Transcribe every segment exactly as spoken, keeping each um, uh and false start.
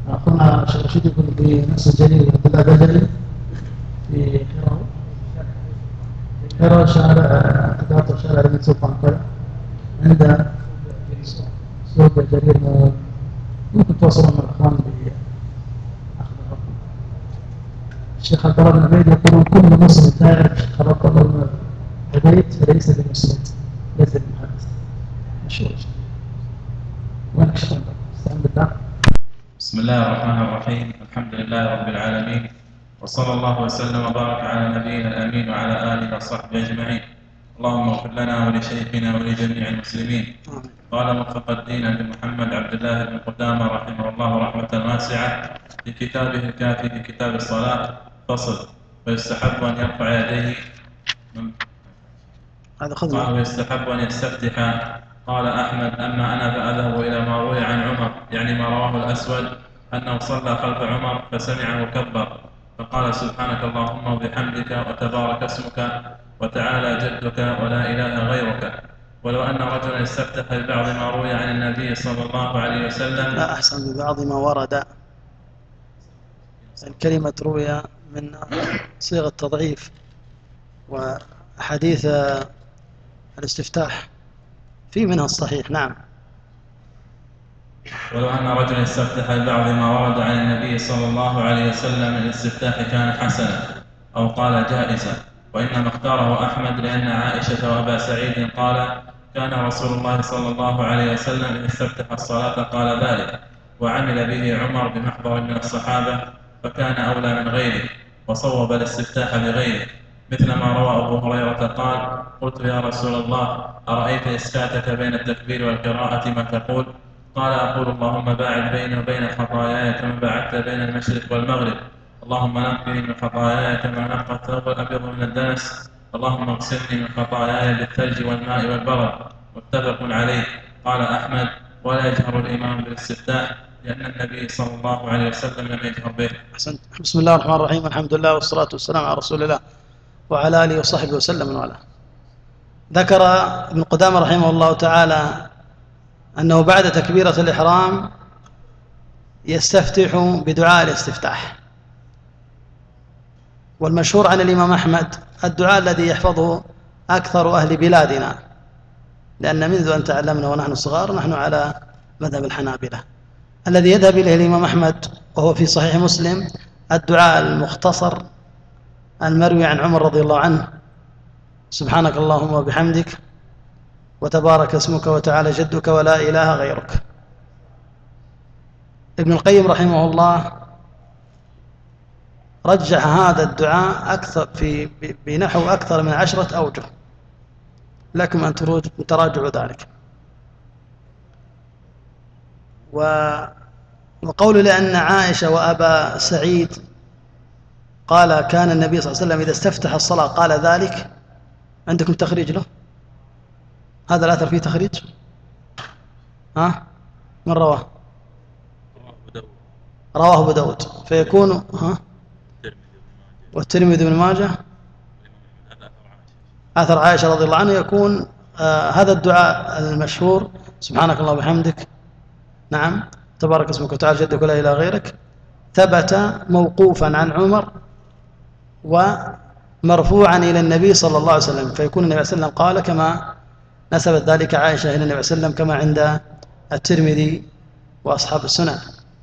أخونا الشيخ رشيد يقول في نفس الجليل عبد الله بجلي في حراء حراء شارع قطعة شارع بن سلطان كذا عند سوق جرير مول ممكن توصلوا من الأخوان بأخذ الرقم. الشيخ عبد الله بن عبيد يقول كل مسلم تائب خلق الله البيت فليس بمسلم ليس بمحدث. مشهور وينك شيخ استعن بالله. بسم الله الرحمن الرحيم. الحمد لله رب العالمين، وصلى الله وسلم وبارك على نبينا الامين وعلى اله وصحبه اجمعين. اللهم اغفر لنا ولشيخنا ولجميع المسلمين. قال موفق الدين ابي محمد عبد الله بن قدامه رحمه الله رحمه واسعه في كتابه الكافي في كتاب الصلاه فصل: ويستحب ان يرفع يديه هذا قال ويستحب ان يستفتح. قال احمد: اما انا فاذهب الى ما روي عن عمر، يعني ما رواه الاسود انه صلى خلف عمر فسمعه كبر فقال: سبحانك اللهم وبحمدك وتبارك اسمك وتعالى جدك ولا اله غيرك. ولو ان رجلا استفتح ببعض ما روي عن النبي صلى الله عليه وسلم. لا احسن ببعض ما ورد. الكلمه روي من صيغه تضعيف، وحديث الاستفتاح في منها الصحيح. نعم. ولو أن رجلا استفتح ببعض ما ورد عن النبي صلى الله عليه وسلم من الاستفتاح كان حسنا أو قال جائزا، وإنما اختاره أحمد لأن عائشة وأبا سعيد قال: كان رسول الله صلى الله عليه وسلم إذا استفتح الصلاة قال ذلك، وعمل به عمر بمحضر من الصحابة فكان أولى من غيره، وصوب الاستفتاح بغيره، مثل ما روى أبو هريرة قال: قلت يا رسول الله أرأيت إسكاتك بين التكبير والقراءة ما تقول؟ قال: أقول اللهم باعد بيني وبين خطاياي كما باعدت بين المشرق والمغرب، اللهم نقني من خطاياي كما نقى الثوب الأبيض من الدنس، اللهم اغسلني من خطاياي بالثلج والماء والبرد. متفق عليه. قال أحمد: ولا يجهر الإمام بالاستفتاح لأن النبي صلى الله عليه وسلم لم يجهر به. أحسنت. بسم الله الرحمن الرحيم، الحمد لله والصلاة والسلام على رسول الله وعلى آله وصحبه وسلم وعلى. ذكر ابن قدامة رحمه الله تعالى أنه بعد تكبيرة الإحرام يستفتح بدعاء الاستفتاح، والمشهور عن الإمام أحمد الدعاء الذي يحفظه أكثر أهل بلادنا، لأن منذ أن تعلمنا ونحن صغار نحن على مذهب الحنابلة. الذي يذهب إليه الإمام أحمد وهو في صحيح مسلم الدعاء المختصر المروي عن عمر رضي الله عنه: سبحانك اللهم وبحمدك وتبارك اسمك وتعالى جدك ولا إله غيرك. ابن القيم رحمه الله رجح هذا الدعاء أكثر في بنحو أكثر من عشرة أوجه، لكم أن تراجعوا ذلك. وقول لأن عائشة وأبا سعيد قال كان النبي صلى الله عليه وسلم إذا استفتح الصلاة قال ذلك، عندكم تخريج له؟ هذا الأثر فيه تخريج؟ ها؟ من رواه؟ رواه أبو داود، فيكون ها؟ والترمذي بن ماجه أثر عائشة رضي الله عنها، يكون آه هذا الدعاء المشهور: سبحانك اللهم وبحمدك، نعم، تبارك اسمك وتعالى جدك ولا إله غيرك، ثبت موقوفا عن عمر ومرفوعا إلى النبي صلى الله عليه وسلم، فيكون النبي صلى الله عليه وسلم قال كما نسبت ذلك عائشة إلى النبي صلى الله عليه وسلم كما عند الترمذي وأصحاب السنن.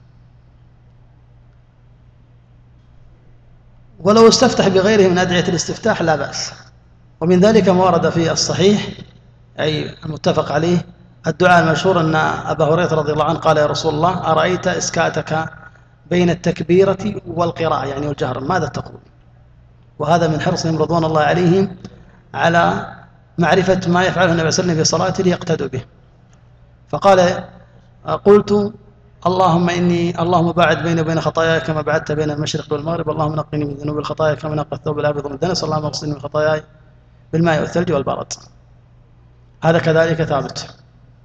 ولو استفتح بغيره من أدعية الاستفتاح لا بأس، ومن ذلك ما ورد في الصحيح أي المتفق عليه الدعاء المشهور أن أبا هريرة رضي الله عنه قال: يا رسول الله أرأيت إسكاتك بين التكبيرة والقراءة، يعني والجهر، ماذا تقول؟ وهذا من حرصهم رضوان الله عليهم على معرفة ما يفعله النبي صلى الله عليه وسلم في صلاته ليقتدوا به. فقال: قلت اللهم إني اللهم باعد بيني وبين خطاياي كما بعدت بين المشرق والمغرب، اللهم نقني من ذنوب الخطايا كما نقى الثوب الأبيض من الدنس، اللهم اغسلني من خطاياي بالماء والثلج والبرد. هذا كذلك ثابت.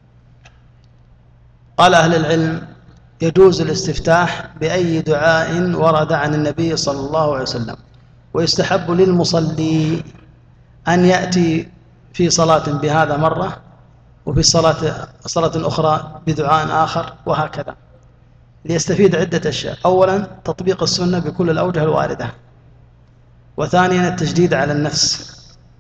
قال أهل العلم: يجوز الاستفتاح بأي دعاء ورد عن النبي صلى الله عليه وسلم، ويستحب للمصلي أن يأتي في صلاة بهذا مرة وفي الصلاة صلاة أخرى بدعاء آخر، وهكذا. ليستفيد عدة أشياء. أولا تطبيق السنة بكل الأوجه الواردة، وثانيا التجديد على النفس،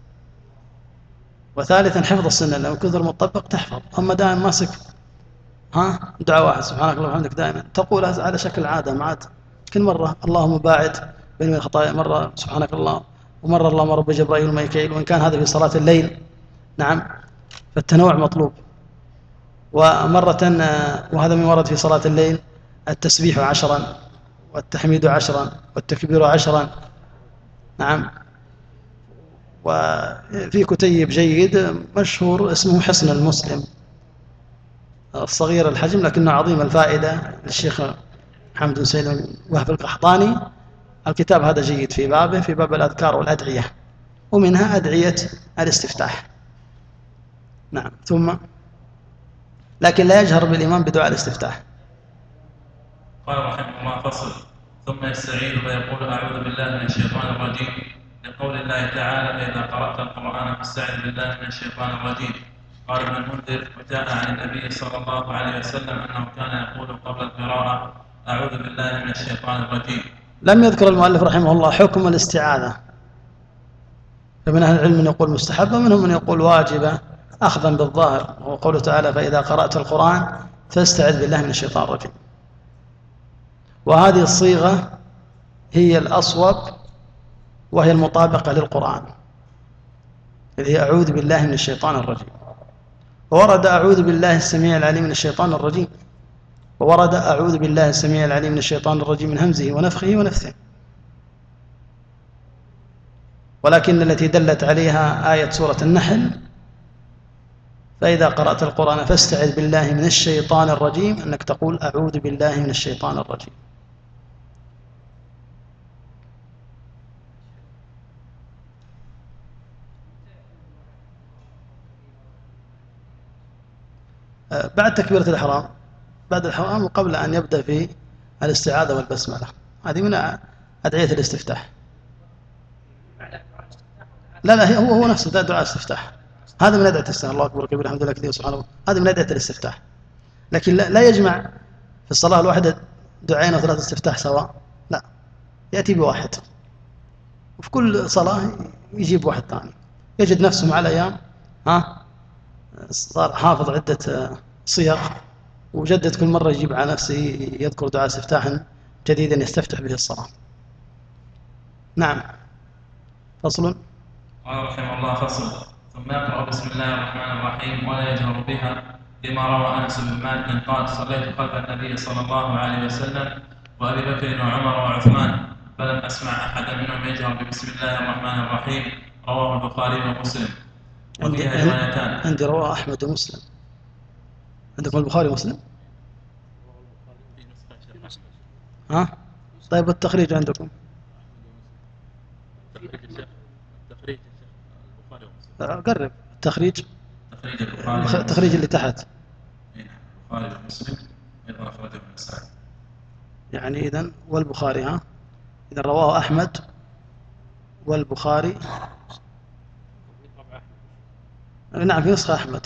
وثالثا حفظ السنة، لو كثر مطبق تحفظ. أما دائما ماسك ها دعاء واحد سبحانك اللهم وبحمدك دائما تقول على شكل عادة، ما عاد كل مرة اللهم باعد بين الخطايا، مرة سبحانك الله، ومرة اللهم رب جبرائيل وميكائيل، وإن كان هذا في صلاة الليل نعم فالتنوع مطلوب. ومرة وهذا من ورد في صلاة الليل التسبيح عشرا والتحميد عشرا والتكبير عشرا نعم. وفي كتيب جيد مشهور اسمه حصن المسلم، الصغير الحجم لكنه عظيم الفائدة، للشيخ محمد بن سيد وهب القحطاني. الكتاب هذا جيد في بابه، في باب الأذكار والأدعية، ومنها أدعية الاستفتاح نعم. ثم لكن لا يجهر بالإمام بدعاء الاستفتاح. قال رحمه الله فصل: ثم يستعيذ فيقول أعوذ بالله من الشيطان الرجيم، لقول الله تعالى: فإذا قرأت القرآن فاستعذ بالله من الشيطان الرجيم. قال ابن المنذر: وجاء عن النبي صلى الله عليه وسلم أنه كان يقول قبل القراءة: أعوذ بالله من الشيطان الرجيم. لم يذكر المؤلف رحمه الله حكم الاستعاذة، فمن أهل العلم من يقول مستحبة، ومنهم من يقول واجبة أخذا بالظاهر، وقوله تعالى: فإذا قرأت القرآن فاستعذ بالله من الشيطان الرجيم. وهذه الصيغة هي الأصوب، وهي المطابقة للقرآن، اللي هي أعوذ بالله من الشيطان الرجيم. وورد أعوذ بالله السميع العليم من الشيطان الرجيم، وورد أعوذ بالله السميع العليم من الشيطان الرجيم من همزه ونفخه ونفثه. ولكن التي دلت عليها آية سورة النحل: فإذا قرأت القرآن فاستعذ بالله من الشيطان الرجيم، أنك تقول أعوذ بالله من الشيطان الرجيم. بعد تكبيرة الإحرام، بعد الإحرام وقبل أن يبدأ في الاستعاذة والبسملة، هذه من أدعية الاستفتاح. لا لا هو هو نفسه دعاء الاستفتاح، هذا من أدعية الاستفتاح. الله أكبر كبير الحمد لله كثير سبحان الله، هذه من أدعية الاستفتاح. لكن لا, لا يجمع في الصلاة الواحدة دعائين أو ثلاثة استفتاح سواء، لا، يأتي بواحد، وفي كل صلاة يجيب واحد ثاني، يجد نفسه مع الأيام ها صار حافظ عدة صيغ، وجدد كل مرة يجيب على نفسه يذكر دعاء استفتاح جديدا يستفتح به الصلاة. نعم. فصل. قال رحمه الله فصل: ثم يقرأ بسم الله الرحمن الرحيم ولا يجهر بها، لما روى أنس بن مالك قال: صليت خلف النبي صلى الله عليه وسلم وأبي بكر وعمر وعثمان، فلم أسمع أحدا منهم يجهر ببسم الله الرحمن الرحيم. رواه البخاري ومسلم. وفيها روايتان. عندي رواه أحمد ومسلم. عندكم البخاري ومسلم؟ ها؟ طيب والتخريج عندكم؟ التخريج البخاري ومسلم. قرب التخريج. تخريج البخاري. التخريج اللي تحت. البخاري ومسلم أيضا أخرجه النسائي. يعني إذن والبخاري، ها؟ إذن رواه أحمد والبخاري. نعم في نسخة أحمد،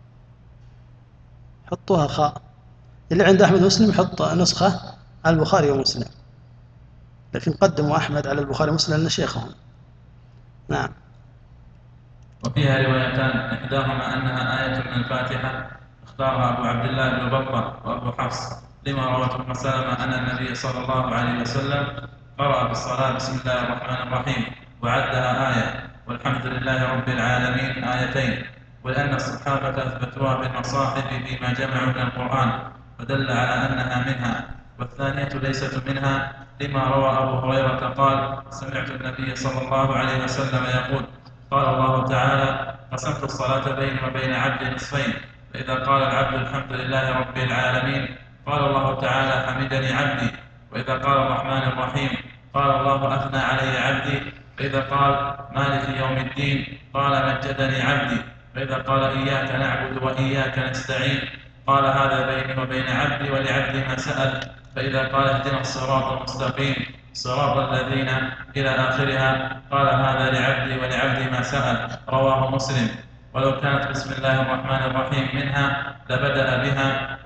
حطوها خاء. اللي عند أحمد ومسلم حط نسخة البخاري ومسلم، لكن قدموا أحمد على البخاري ومسلم لأن شيخهم. نعم. وفيها روايتان، إحداهما أنها آية من الفاتحة اختارها أبو عبد الله بن بطة وأبو حفص، لما روته ابن سلمة أن النبي صلى الله عليه وسلم قرأ في الصلاة بسم الله الرحمن الرحيم وعدها آية، والحمد لله رب العالمين آيتين، ولأن الصحابة أثبتوها بالمصاحف فيما جمعوا من القرآن، فدل على أنها منها. والثانية ليست منها، لما روى أبو هريرة قال: سمعت النبي صلى الله عليه وسلم يقول: قال الله تعالى: قسمت الصلاة بيني وبين عبدي نصفين، فإذا قال العبد الحمد لله رب العالمين قال الله تعالى: حمدني عبدي، وإذا قال الرحمن الرحيم قال الله: أثنى علي عبدي، فإذا قال مالك يوم الدين قال: مجدني عبدي، فإذا قال إياك نعبد وإياك نستعين قال: هذا بيني وبين عبدي ولعبدي ما سأل، فإذا قال اهدنا الصراط المستقيم صراط الذين إلى آخرها قال: هذا لعبدي ولعبدي ما سأل. رواه مسلم. ولو كانت بسم الله الرحمن الرحيم منها لبدأ بها،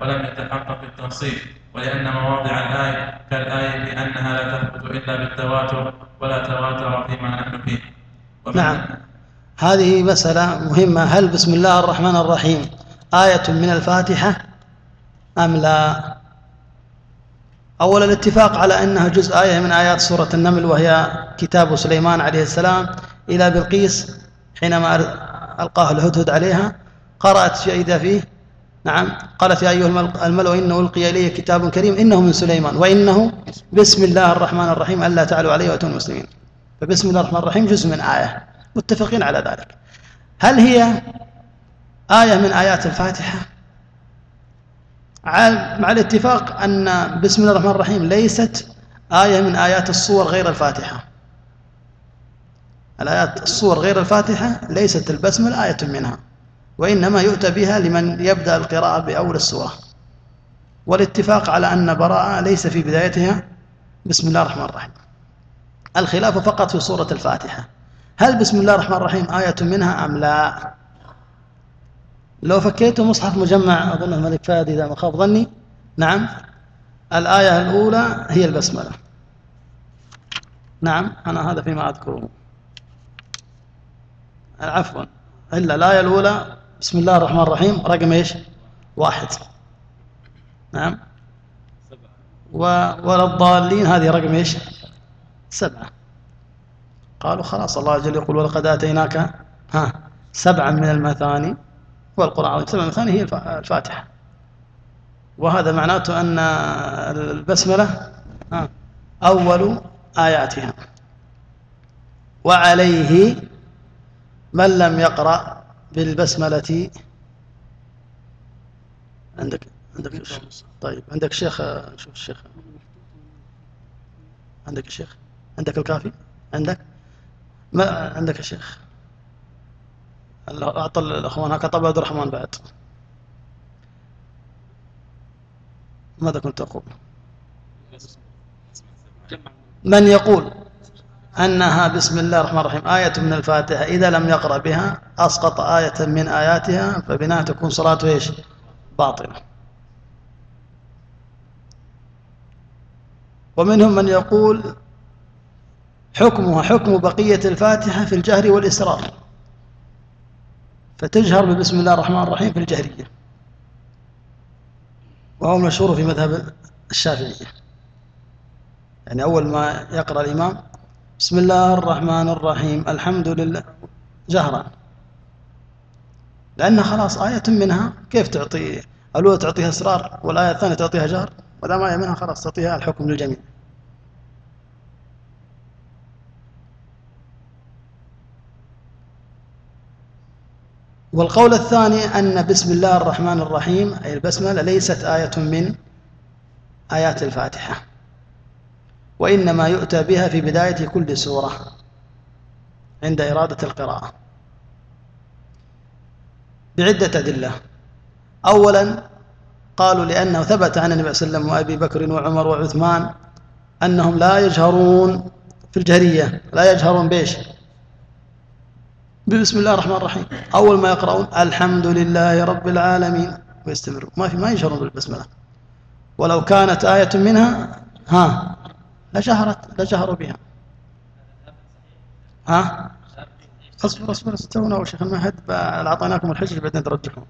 ولم يتحقق التنصيص، ولأن مواضع الآية كالآية بأنها لا تثبت إلا بالتواتر ولا تواتر فيما نحن فيه. نعم، هذه مسألة مهمة. هل بسم الله الرحمن الرحيم آية من الفاتحة أم لا؟ أولا الاتفاق على أنها جزء آية من آيات سورة النمل، وهي كتاب سليمان عليه السلام إلى بلقيس حينما ألقاه الهدهد عليها، قرأت فإذا فيه نعم قالت يا أيها الملأ إنه ألقي إليه كتاب كريم إنه من سليمان وإنه بسم الله الرحمن الرحيم ألا تعلوا عليه وأتوني مسلمين. فبسم الله الرحمن الرحيم جزء من آية، متفقين على ذلك. هل هي آية من آيات الفاتحة؟ مع الاتفاق أن بسم الله الرحمن الرحيم ليست آية من آيات الصور غير الفاتحة. الآيات الصور غير الفاتحة ليست البسملة آية منها، وإنما يؤتى بها لمن يبدأ القراءة بأول السورة. والاتفاق على أن براءة ليس في بدايتها بسم الله الرحمن الرحيم. الخلاف فقط في سورة الفاتحة، هل بسم الله الرحمن الرحيم آية منها أم لا؟ لو فكيتوا مصحف مجمع أظن الملك فهد إذا ما خاب ظني، نعم الآية الأولى هي البسملة. نعم أنا هذا فيما أذكره، عفوا إلا الآية الأولى بسم الله الرحمن الرحيم رقم إيش؟ واحد. نعم ولا الضالين هذه رقم إيش؟ سبعة. قالوا خلاص الله جل يقول ولقد آتيناك ها سبعا من المثاني والقرآن العظيم. سبع مثاني هي الفاتحة، وهذا معناته أن البسملة ها أول آياتها. وعليه من لم يقرأ بالبسملة عندك عندك طيب عندك شيخ، شوف الشيخ عندك الشيخ عندك الكافي عندك ما عندك يا شيخ؟ أعطى الأخوان هكا طبع عبد الرحمن بعد. ماذا كنت أقول؟ من يقول أنها بسم الله الرحمن الرحيم آية من الفاتحة إذا لم يقرأ بها أسقط آية من آياتها، فبناء تكون صلاته إيش؟ باطلة. ومنهم من يقول حكمها حكم بقية الفاتحة في الجهر والإسرار، فتجهر ببسم الله الرحمن الرحيم في الجهرية، وهو مشهور في مذهب الشافعية. يعني أول ما يقرأ الإمام بسم الله الرحمن الرحيم الحمد لله جهرا، لأنها خلاص آية منها، كيف تعطي الأولى تعطيها إسرار والآية الثانية تعطيها جهر؟ ودام آية منها خلاص تعطيها الحكم للجميع. والقول الثاني أن بسم الله الرحمن الرحيم أي البسملة ليست آية من آيات الفاتحة، وإنما يؤتى بها في بداية كل سورة عند إرادة القراءة بعدة أدلة. أولا قالوا لأنه ثبت عن النبي صلى الله عليه وسلم وأبي بكر وعمر وعثمان أنهم لا يجهرون في الجهرية، لا يجهرون بإيش؟ بسم الله الرحمن الرحيم. أول ما يقرؤون الحمد لله رب العالمين ويستمروا، ما في ما يجهرون بالبسملة. ولو كانت آية منها ها لجهرت لجهروا بها. ها اصبر اصبر استونا أول شيخ المهد أعطيناكم الحجج بعدين ترجحون.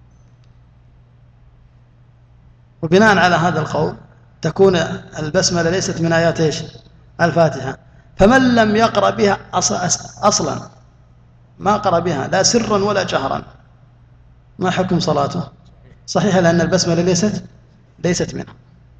وبناء على هذا القول تكون البسملة ليست من آيات إيش؟ الفاتحة. فمن لم يقرأ بها أصلا ما قرأ بها لا سرا ولا جهرا، ما حكم صلاته؟ صحيح، لأن البسملة ليست ليست منها.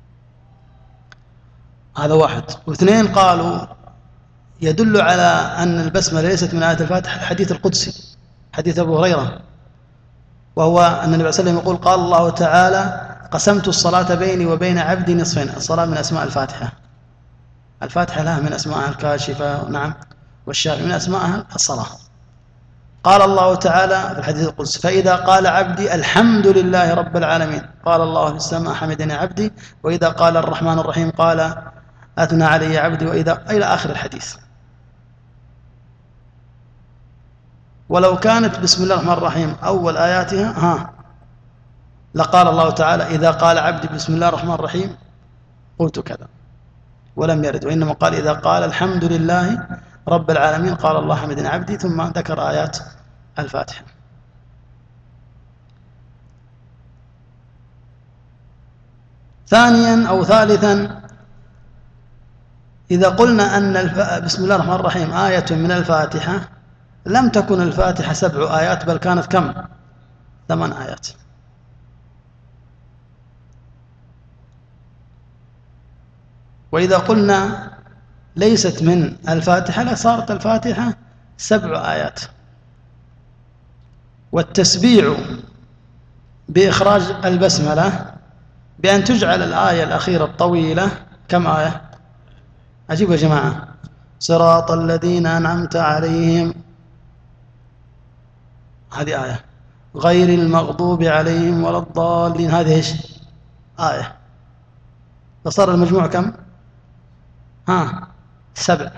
هذا واحد. واثنين قالوا يدل على أن البسملة ليست من آيات الفاتحة الحديث القدسي، حديث أبو هريرة، وهو أن النبي صلى الله عليه وسلم يقول قال الله تعالى قسمت الصلاة بيني وبين عبدي نصفين. الصلاة من أسماء الفاتحة، الفاتحة لها من أسماءها الكاشفة نعم والشافية، من أسماءها الصلاة. قال الله تعالى في الحديث القدسي فإذا قال عبدي الحمد لله رب العالمين قال الله في السماء حمدني عبدي، وإذا قال الرحمن الرحيم قال أثنى علي عبدي، وإذا إلى آخر الحديث. ولو كانت بسم الله الرحمن الرحيم أول آياتها ها لقال الله تعالى إذا قال عبدي بسم الله الرحمن الرحيم قلت كذا، ولم يرد، وإنما قال إذا قال الحمد لله رب العالمين قال الله حمدني عبدي، ثم ذكر آيات الفاتحة. ثانيا أو ثالثا، إذا قلنا أن بسم الله الرحمن الرحيم آية من الفاتحة، لم تكن الفاتحة سبع آيات بل كانت كم؟ ثمان آيات. وإذا قلنا ليست من الفاتحة لصارت الفاتحة سبع آيات. والتسبيع بإخراج البسملة بأن تجعل الآية الأخيرة الطويلة كم آية؟ عجيب يا جماعة، صراط الذين أنعمت عليهم، هذه آية، غير المغضوب عليهم ولا الضالين، هذه إيش؟ آية. فصار المجموع كم؟ ها سبع.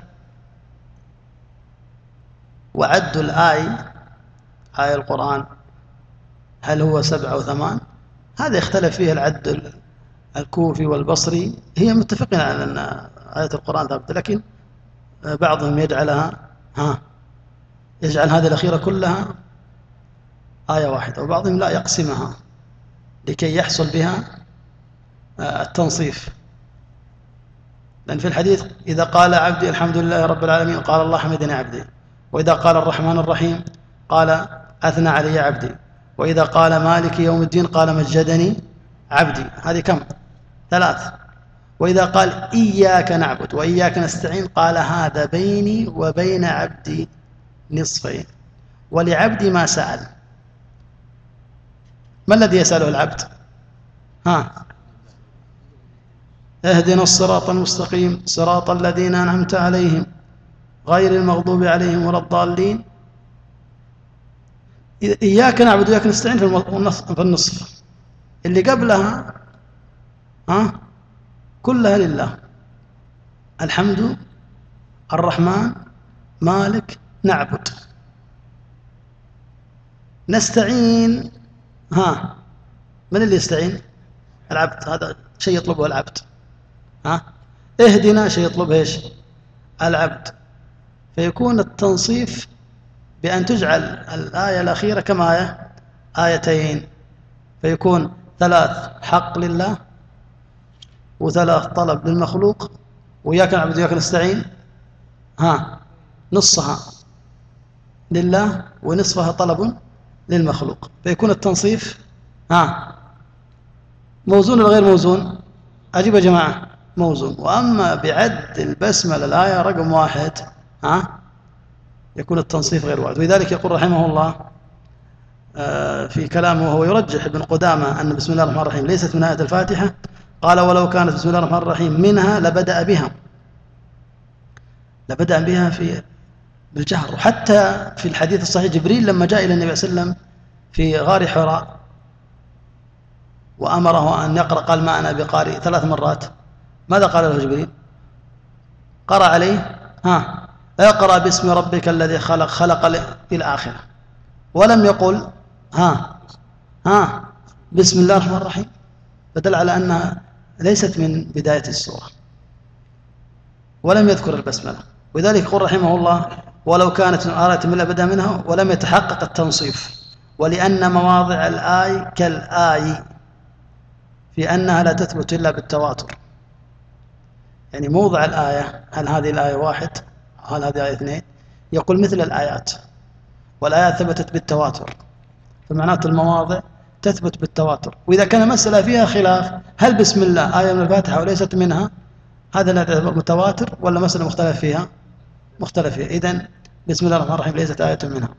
وعد الآية، آية القرآن، هل هو سبع أو ثمان؟ هذا يختلف فيه العد الكوفي والبصري. هي متفقين على أن آية القرآن ثابتة، لكن بعضهم يجعلها ها يجعل هذه الأخيرة كلها آية واحدة، وبعضهم لا يقسمها لكي يحصل بها التنصيف. لأن في الحديث إذا قال عبدي الحمد لله رب العالمين قال الله حمدني عبدي، وإذا قال الرحمن الرحيم قال أثنى علي عبدي، وإذا قال مالك يوم الدين قال مجدني عبدي. هذه كم؟ ثلاث. وإذا قال إياك نعبد وإياك نستعين قال هذا بيني وبين عبدي نصفين، ولعبدي ما سأل. ما الذي يسأله العبد؟ ها اهدنا الصراط المستقيم صراط الذين أنعمت عليهم غير المغضوب عليهم ولا الضالين. إياك نعبد وإياك نستعين في النصف، اللي قبلها ها كلها لله، الحمد الرحمن مالك نعبد. نستعين ها من اللي يستعين؟ العبد، هذا شيء يطلبه العبد. ها اهدنا شيء يطلبه ايش؟ العبد. فيكون التنصيف بأن تجعل الآية الأخيرة كم آية؟ آيتين، فيكون ثلاث حق لله وثلاث طلب للمخلوق، وإياك نعبد وإياك نستعين ها نصها لله ونصفها طلب للمخلوق، فيكون التنصيف ها موزون ولا غير موزون؟ أجيب يا جماعة، موزون. وأما بعد البسملة الآية رقم واحد ها يكون التنصيف غير وارد. ولذلك يقول رحمه الله في كلامه وهو يرجح ابن قدامة أن بسم الله الرحمن الرحيم ليست من آية الفاتحة، قال ولو كانت بسم الله الرحمن الرحيم منها لبدأ بها لبدأ بها في بالجهر. وحتى في الحديث الصحيح جبريل لما جاء إلى النبي صلى الله عليه وسلم في غار حراء وأمره أن يقرأ، قال ما أنا بقارئ ثلاث مرات، ماذا قال له جبريل؟ قرأ عليه ها اقرأ باسم ربك الذي خلق خلق إلى آخره، ولم يقل ها ها بسم الله الرحمن الرحيم، فدل على أنها ليست من بداية السورة، ولم يذكر البسملة. ولذلك يقول رحمه الله ولو كانت آية من بدأ منها ولم يتحقق التنصيف، ولأن مواضع الآي كالآي في أنها لا تثبت إلا بالتواتر. يعني موضع الآية، هل هذه الآية واحد هل هذه آية اثنين، يقول مثل الآيات، والآيات ثبتت بالتواتر، فمعنات المواضع تثبت بالتواتر. وإذا كان مسألة فيها خلاف هل بسم الله آية من الفاتحة وليست منها، هذا لا يعتبر متواتر ولا مسألة مختلف فيها؟ مختلف فيها. إذن بسم الله الرحمن الرحيم ليست آية منها.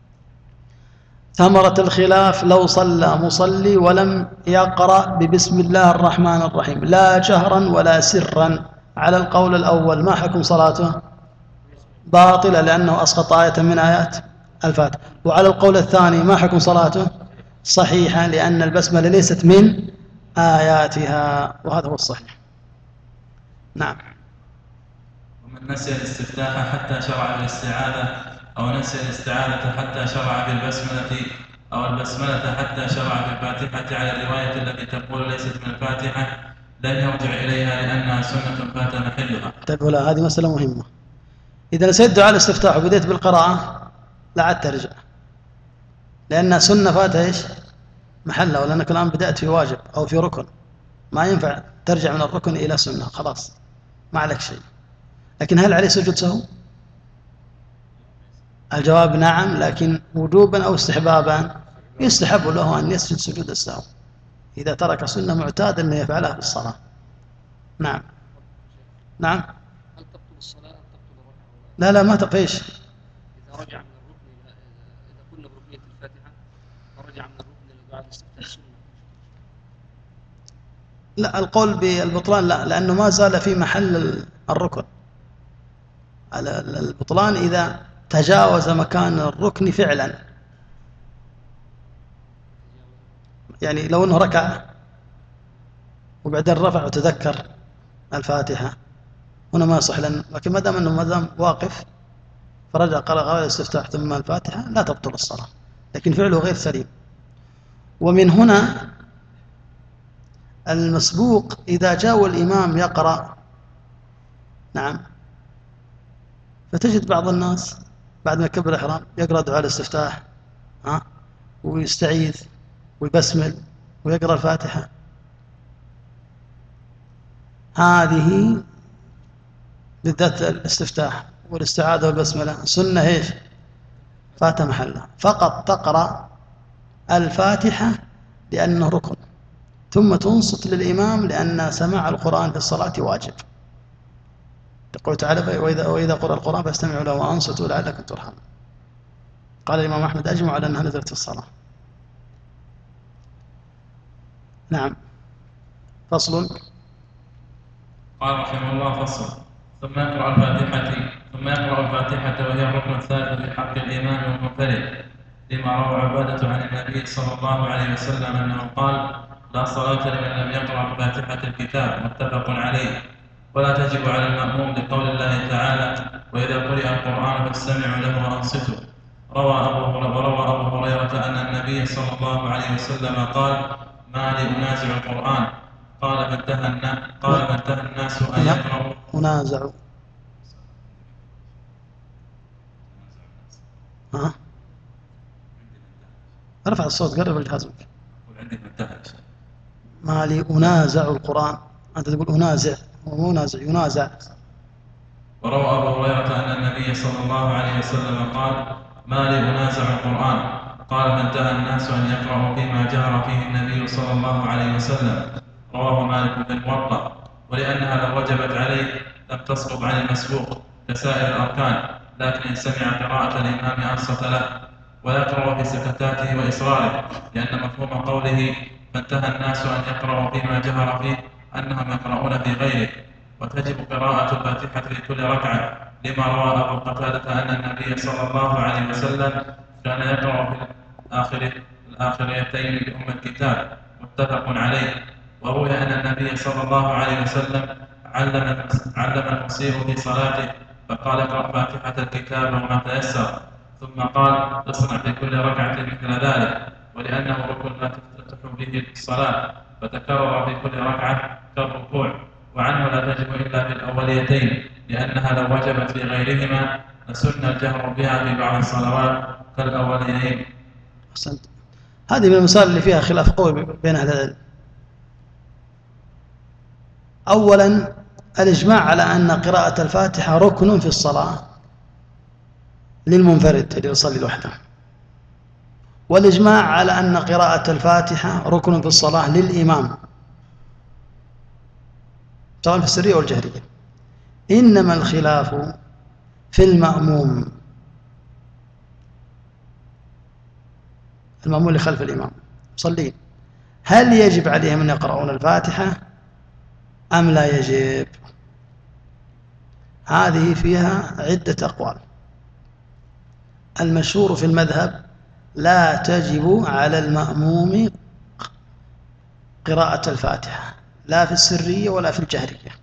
ثمرة الخلاف لو صلى مصلي ولم يقرأ ببسم الله الرحمن الرحيم لا جهرا ولا سرا، على القول الأول ما حكم صلاته؟ باطلة لأنه أسقط آية من آيات الفاتحة. وعلى القول الثاني ما حكم صلاته؟ صحيحة لأن البسملة ليست من آياتها، وهذا هو الصحيح. نعم. ومن نسي الاستفتاح حتى شرع بالاستعاذة أو نسي الاستعاذة حتى شرع بالبسملة أو البسملة حتى شرع في الفاتحة على الرواية التي تقول ليست من الفاتحة لم يرجع إليها لأنها سنة فات محلها. طيب لا، هذه مسألة مهمة. إذا نسيت دعاء الاستفتاح وبديت بالقراءة لا عاد ترجع، لأنها سنة فات إيش محلها، ولأنك الآن بدأت في واجب أو في ركن، ما ينفع ترجع من الركن إلى سنة، خلاص ما عليك شيء. لكن هل عليه سجود سهو؟ الجواب نعم، لكن وجوبا أو استحبابا؟ يستحب له أن يسجد سجود السهو إذا ترك سنة معتادا أن يفعلها بالصلاة. نعم نعم. هل تبطل الصلاة أم تبطل الركعة؟ لا لا ما تقيش. إذا رجع من الركن إلى إذا كنا بركنية الفاتحة فرجع من الركن إلى دعاء الاستفتاح سنة. لا، القول بالبطلان لا، لأنه ما زال في محل الركن. البطلان إذا تجاوز مكان الركن فعلا، يعني لو أنه ركع وبعدين رفع وتذكر الفاتحة هنا ما يصح لأن، لكن ما دام أنه ما دام واقف فرجع قرأ قراءة الاستفتاح ثم الفاتحة لا تبطل الصلاة، لكن فعله غير سليم. ومن هنا المسبوق إذا جاء الإمام يقرأ نعم، فتجد بعض الناس بعد ما يكبر الإحرام يقرأ دعاء الاستفتاح ها ويستعيذ ويبسمل ويقرأ الفاتحة. هذه بالذات الاستفتاح والاستعاذة والبسملة سنة ايش فات محلها، فقط تقرأ الفاتحة لأنه ركن، ثم تنصت للإمام لأن سماع القرآن في الصلاة واجب. يقول تعالى وإذا, وإذا قرأ القرآن فاستمعوا له وأنصتوا لعلكم ترحمون. قال الإمام أحمد أجمع على أنها نزلت في الصلاة. نعم. فصل. قال رحمه الله فصل. ثم يقرأ الفاتحة ثم يقرأ الفاتحة وهي الركن الثالث في حق الإمام والمنفرد، لما روى عبادة عن النبي صلى الله عليه وسلم أنه قال: لا صلاة لمن لم يقرأ بفاتحة الكتاب، متفق عليه. ولا تجب على المأموم لقول الله تعالى: وإذا قرئ القرآن فاستمعوا له وأنصتوا. روى أبو وروى أبو هريرة أن النبي صلى الله عليه وسلم قال: ما لي أنازع القرآن؟ قال فانتهى قال فانتهى الناس أن يقرأوا. منازع. ها؟ ارفع الصوت، قرب الجهاز. ما لي أنازع القرآن، أنت تقول أنازع ومنازع ينازع. وروى أبو هريرة أن النبي صلى الله عليه وسلم قال: ما لي أنازع القرآن؟ قال فانتهى الناس أن يقرأوا فيما جهر فيه النبي صلى الله عليه وسلم. رواه مالك في الموطأ. ولأنها لو وجبت عليه لم تسقط عن المسبوق كسائر الأركان، لكن إن سمع قراءة الإمام أنصت له ويقرأ في سكتاته وإصراره، لأن مفهوم قوله فانتهى الناس أن يقرأوا فيما جهر فيه أنهم يقرؤون في غيره. وتجب قراءة الفاتحة في كل ركعة، لما روى أبو قتادة أن النبي صلى الله عليه وسلم كان يقرأ في الآخر الآخريتين بأم الكتاب، متفق عليه. وروي أن النبي صلى الله عليه وسلم علم علم المسيء في صلاته فقال: اقرأ فاتحة الكتاب وما تيسر، ثم قال: اصنع في كل ركعة مثل ذلك، ولأنه ركن لا تفتتح به الصلاة، فتكرر في كل ركعة كالركوع. وعنه لا تجب إلا في الأوليتين، لأنها لو وجبت في غيرهما لسن الجهر بها في بعض الصلوات كالأوليين. أحسنت. هذه من المسائل اللي فيها خلاف قوي بين أهل العلم. أولا الإجماع على أن قراءة الفاتحة ركن في الصلاة للمنفرد اللي يصلي لوحده، والإجماع على أن قراءة الفاتحة ركن في الصلاة للإمام سواء في السرية والجهرية. إنما الخلاف في المأموم، المأموم اللي خلف الإمام مصلين، هل يجب عليهم أن يقرؤون الفاتحة أم لا يجب؟ هذه فيها عدة أقوال. المشهور في المذهب لا تجب على المأموم قراءة الفاتحة لا في السرية ولا في الجهرية،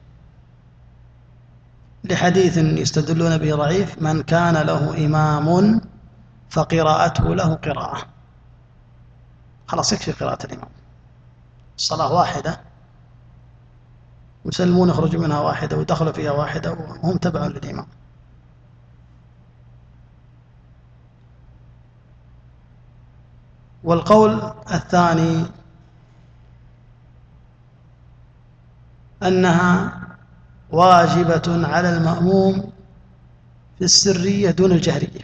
لحديث يستدلون به ضعيف: من كان له إمام فقراءته له قراءة. خلاص يكفي قراءة الإمام. الصلاة واحدة يسلمون يخرجوا منها واحدة ودخلوا فيها واحدة وهم تبع للإمام. والقول الثاني أنها واجبة على المأموم في السرية دون الجهرية،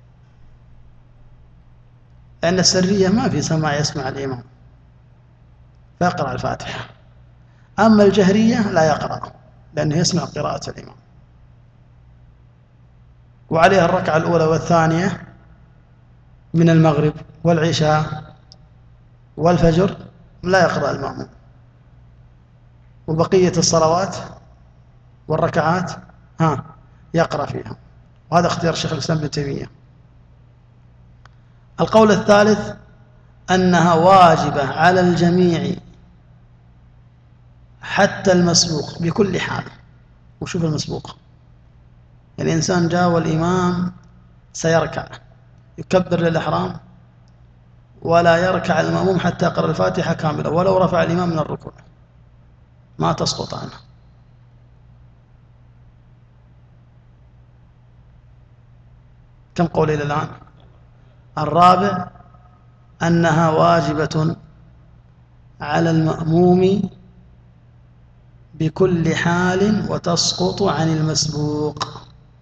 لأن السرية ما في سماع يسمع الإمام فيقرأ الفاتحة، أما الجهرية لا يقرأ لأنه يسمع قراءة الإمام. وعليها الركعة الأولى والثانية من المغرب والعشاء والفجر لا يقرأ المأموم، وبقية الصلوات والركعات ها يقرأ فيها، وهذا اختيار شيخ الإسلام ابن تيمية. القول الثالث أنها واجبة على الجميع حتى المسبوق بكل حال. وشوف المسبوق، يعني إنسان جاء والإمام سيركع يكبر للإحرام ولا يركع المأموم حتى يقرأ الفاتحة كاملة ولو رفع الإمام من الركوع ما تسقط عنه. كم قول إلى الآن؟ الرابع أنها واجبة على المأموم بكل حال وتسقط عن المسبوق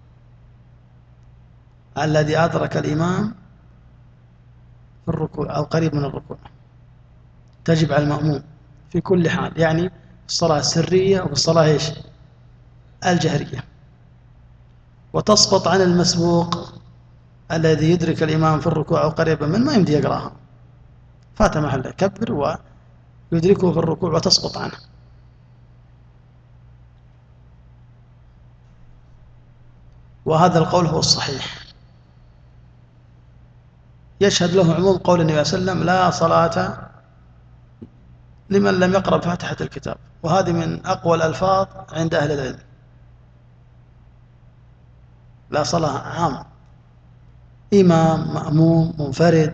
الذي أدرك الإمام في الركوع أو قريب من الركوع، تجب على المأموم في كل حال، يعني في الصلاة السرية وفي الصلاة إيش؟ الجهرية. وتسقط عن المسبوق الذي يدرك الإمام في الركوع أو قريبا من ما يمدي يقرأها، فات محله يكبر ويدركه في الركوع وتسقط عنه. وهذا القول هو الصحيح، يشهد له عموم قول النبي صلى الله عليه وسلم لا صلاة لمن لم يقرأ بفاتحة الكتاب، وهذه من أقوى الألفاظ عند أهل العلم. لا صلاة عامة، إمام مأموم منفرد،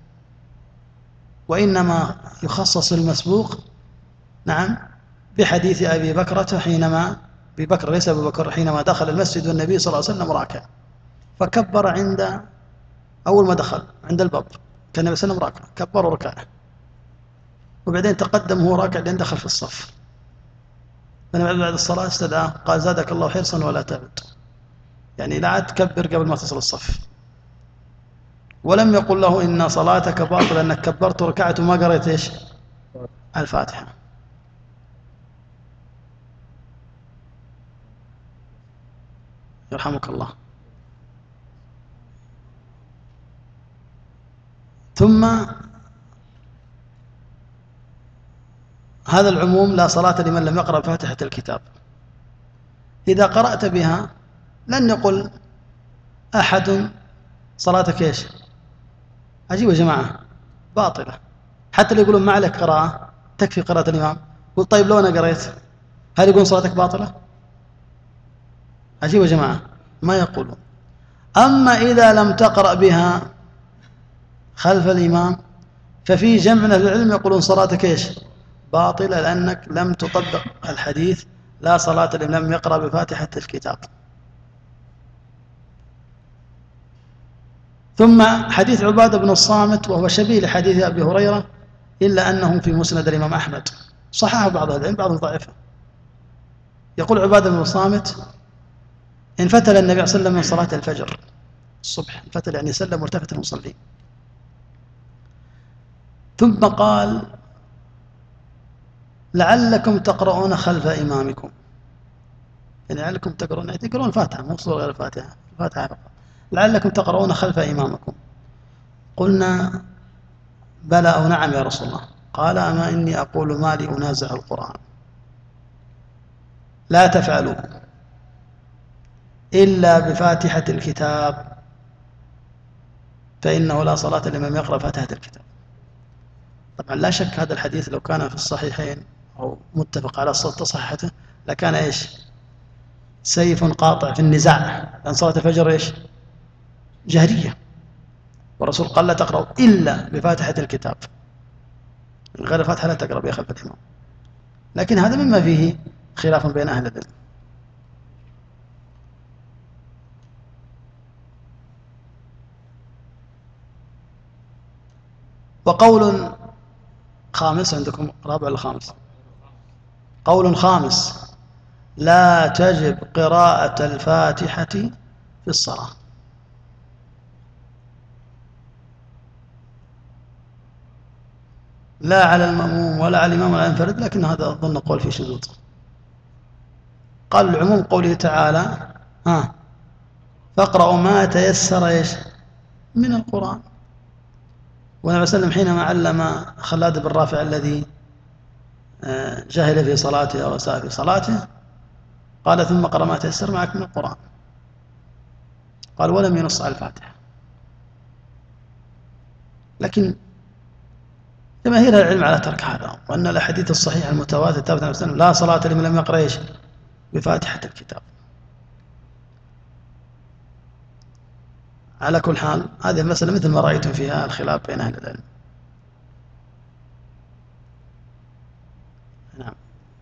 وإنما يخصص المسبوق نعم بحديث أبي بكرة حينما ببكر ليس أبي بكر حينما دخل المسجد والنبي صلى الله عليه وسلم راكع فكبر عند أول ما دخل عند الباب كان النبي صلى الله عليه وسلم راكع كبر وركع، وبعدين تقدم هو راكع لين دخل في الصف، فالنبي بعد الصلاة استدعاه قال زادك الله حرصا ولا تعبد، يعني لا تكبر قبل ما تصل الصف، ولم يقل له إن صلاتك باطلة أنك كبرت وركعت وما قريت إيش؟ الفاتحة. يرحمك الله. ثم هذا العموم لا صلاة لمن لم يقرأ فاتحة الكتاب، إذا قرأت بها لن يقل أحد صلاتك إيش؟ عجيب يا جماعة باطلة، حتى اللي يقولون ما عليك قراءة تكفي قراءة الإمام، قل طيب لو أنا قريت هل يقولون صلاتك باطلة؟ عجيب يا جماعة ما يقولون. أما إذا لم تقرأ بها خلف الإمام ففي جمع من أهل العلم يقولون صلاتك إيش؟ باطلة، لأنك لم تطبق الحديث لا صلاة لمن لم يقرأ بفاتحة الكتاب. ثم حديث عبادة بن الصامت وهو شبيه لحديث أبي هريرة إلا أنه في مسند الإمام أحمد، صححه بعض أهل العلم بعضهم ضعفه. يقول عبادة بن الصامت انفتل النبي صلى الله عليه وسلم من صلاة الفجر الصبح، انفتل يعني سلم مرتفة المصلين، ثم قال لعلكم تقرؤون خلف إمامكم، يعني لعلكم تقرؤون تقرؤون الفاتحة مو غير الفاتحة الفاتحة فقط، لعلكم تقرؤون خلف إمامكم. قلنا بلى أو نعم يا رسول الله، قال أما إني أقول ما لي أنازع القرآن، لا تفعلوا إلا بفاتحة الكتاب فإنه لا صلاة لمن يقرأ فاتحة الكتاب. طبعا لا شك هذا الحديث لو كان في الصحيحين أو متفق على صحته لكان إيش؟ سيف قاطع في النزاع، لأن صلاة الفجر إيش؟ جهرية، والرسول قال لا تقرأوا إلا بفاتحة الكتاب، غير الفاتحة لا تقرأ بها خلف الإمام، لكن هذا مما فيه خلاف بين أهل العلم. وقول خامس عندكم، رابع ولا خامس؟ قول خامس: لا تجب قراءة الفاتحة في الصلاة. لا على المأموم ولا على الإمام ولا على المنفرد، لكن هذا أظن قول في شذوذ. قال العموم قوله تعالى: ها فاقرأوا ما تيسر ايش من القرآن. والنبي صلى الله عليه وسلم حينما علم خلاد بن رافع الذي جهل في صلاته أو أساء في صلاته قال: ثم اقرأ ما تيسر معك من القرآن. قال: ولم ينص على الفاتحة. لكن جماهير العلم على ترك هذا، وأن الأحاديث الصحيحة المتواترة الثابتة عن النبي صلى الله عليه وسلم: لا صلاة لمن لم يقرأ ايش بفاتحة الكتاب. على كل حال هذه المسألة مثل ما رأيتم فيها الخلاف بين أهل العلم. نعم.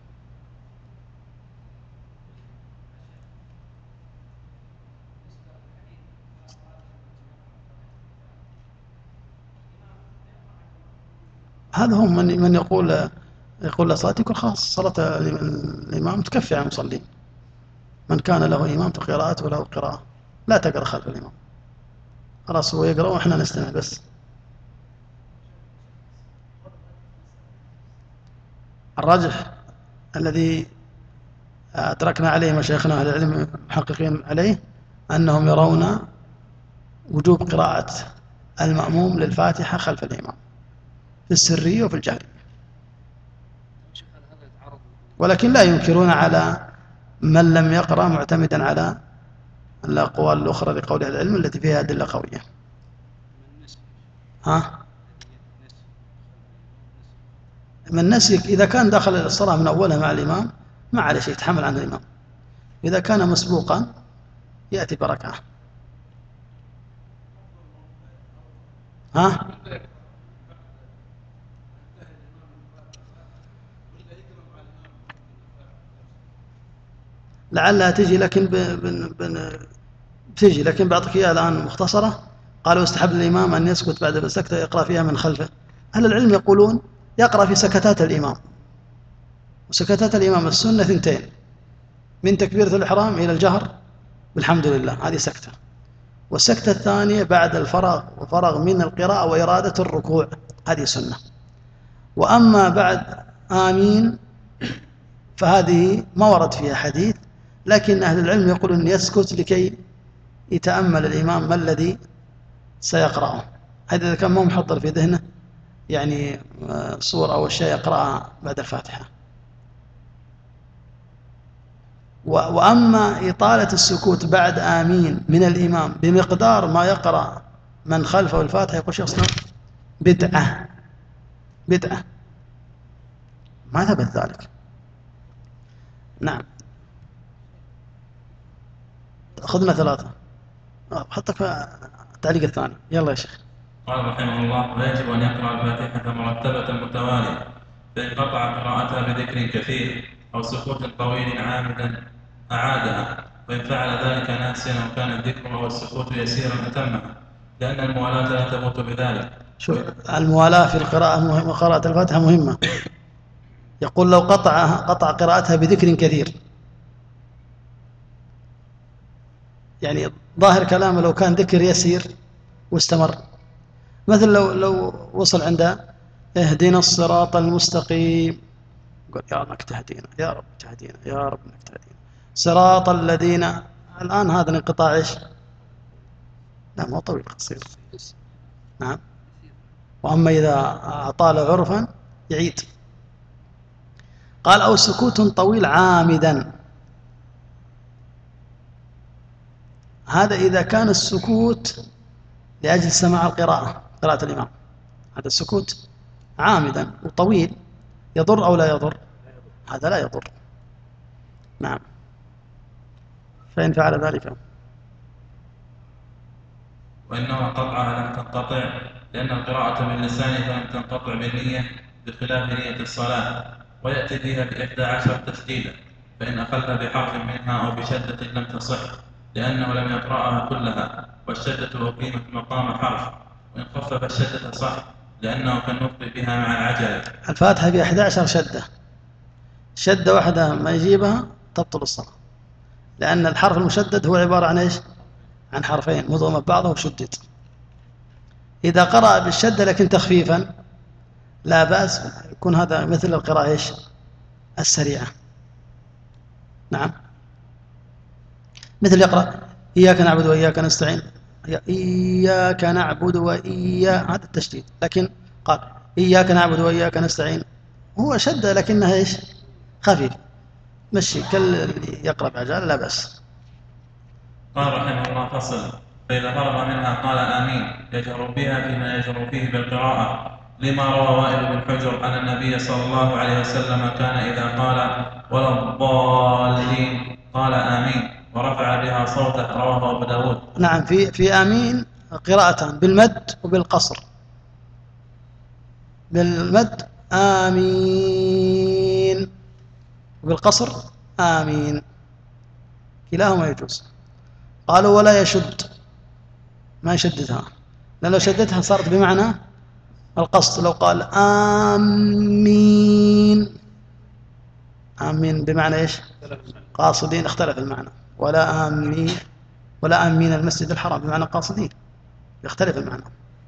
هذا هم من من يقول يقول لا صلاة، يقول خلاص صلاة الإمام تكفي عن المصلين. من كان له إمام فقراءته له قراءة، لا تقرأ خلف الإمام، خلاص هو يقرأ وإحنا نستمع بس. الراجح الذي أدركنا عليه مشايخنا أهل العلم محققين عليه أنهم يرون وجوب قراءة المأموم للفاتحة خلف الإمام في السرية وفي الجهرية، ولكن لا ينكرون على من لم يقرأ معتمدا على الأقوال الأخرى لقول أهل العلم التي فيها أدلة قوية. ها؟ من نسيك إذا كان داخل الصلاة من أولها مع الإمام ما عليه شيء، يتحمل عن الإمام. إذا كان مسبوقا يأتي بركعة. ها؟ لعلها تجي، لكن بن بن بتجي، لكن بعطيك إياها الآن مختصرة. قالوا استحب الإمام أن يسكت بعد السكتة يقرأ فيها من خلفه. أهل العلم يقولون يقرأ في سكتات الإمام، وسكتات الإمام السنة ثنتين: من تكبيرة الإحرام إلى الجهر بالحمد لله، هذه سكتة. والسكتة الثانية بعد الفراغ وفرغ من القراءة وإرادة الركوع، هذه سنة. وأما بعد آمين فهذه ما ورد فيها حديث، لكن أهل العلم يقولون يسكت لكي يتأمل الإمام ما الذي سيقرأه. هذا إذا كان ما محضر في ذهنه يعني صور أو أشياء يقرأها بعد الفاتحة. وأما إطالة السكوت بعد آمين من الإمام بمقدار ما يقرأ من خلفه الفاتحة، يقول شيخ الإسلام بدعة بدعة، ما ثبت ذلك. نعم. أخذنا ثلاثة، حطك التعليق الثاني. يلا يا شيخ. قال رحمه الله: ويجب أن يقرأ الفاتحة مرتبة متوالية، فإن قطع قراءتها بذكر كثير أو سكوت طويل عامدا أعادها، وإن فعل ذلك ناسيا أو كان الذكر أو السكوت يسيرا أتمها، لأن الموالاة لا تموت بذلك. شو الموالاة في القراءة مهمة، قراءة الفاتحة مهمة. يقول لو قطع قطع قراءتها بذكر كثير، يعني ظاهر كلامه لو كان ذكر يسير واستمر، مثل لو لو وصل عند اهدنا الصراط المستقيم، قل يا رب تهدينا يا رب تهدينا يا رب تهدينا صراط الذين، الآن هذا الانقطاع ايش؟ لا مو طويل، قصير. نعم. وأما إذا أطال عرفا يعيد. قال أو سكوت طويل عامدا، هذا إذا كان السكوت لأجل سماع القراءة، قراءة الإمام، هذا السكوت عامدا وطويل يضر أو لا يضر؟ هذا لا يضر. نعم. فإن فعل ذلك وإنما قطعها لم تنقطع، لأن القراءة باللسان فلم تنقطع بالنية، بخلاف نية الصلاة، ويأتي فيها بإحدى عشر تشديدا، فإن أخذ بحرف منها أو بشدة لم تصح، لأنه لم يقرأها كلها، والشدة أقيمت مقام حرف، وإن خفف الشدة صح، لأنه كالنطق بها مع العجلة. الفاتحة فيها إحدى عشر شدة، شدة واحدة ما يجيبها تبطل الصلاة، لأن الحرف المشدد هو عبارة عن إيش؟ عن حرفين مضغم ببعضه وشدد. إذا قرأ بالشدة لكن تخفيفا لا بأس، يكون هذا مثل القراءة إيش؟ السريعة. نعم، مثل يقرأ إياك نعبد وإياك نستعين، إياك نعبد وإياك، هذا التشديد، لكن قال إياك نعبد وإياك نستعين هو شدة لكنها إيش؟ خفيف، مشي كل يقرأ بعجالة لا بأس. قال رحمه الله فصل: فإذا فرغ منها قال آمين يجهر بها فيما يجهر فيه بالقراءة، لما روى وائل بن حجر أن النبي صلى الله عليه وسلم كان إذا قال ولا الضالين قال آمين ورفع بها صوته، رواه أبو داود. نعم، في في آمين قراءتان بالمد وبالقصر. بالمد آمين، وبالقصر آمين، كلاهما يجوز. قالوا ولا يشد، ما يشددها، لأن لو شددها صارت بمعنى القصد. لو قال آمين، آمين بمعنى إيش؟ قاصدين، اختلف المعنى. ولا آمين، ولا آمين المسجد الحرام بمعنى قاصدين، يختلف المعنى.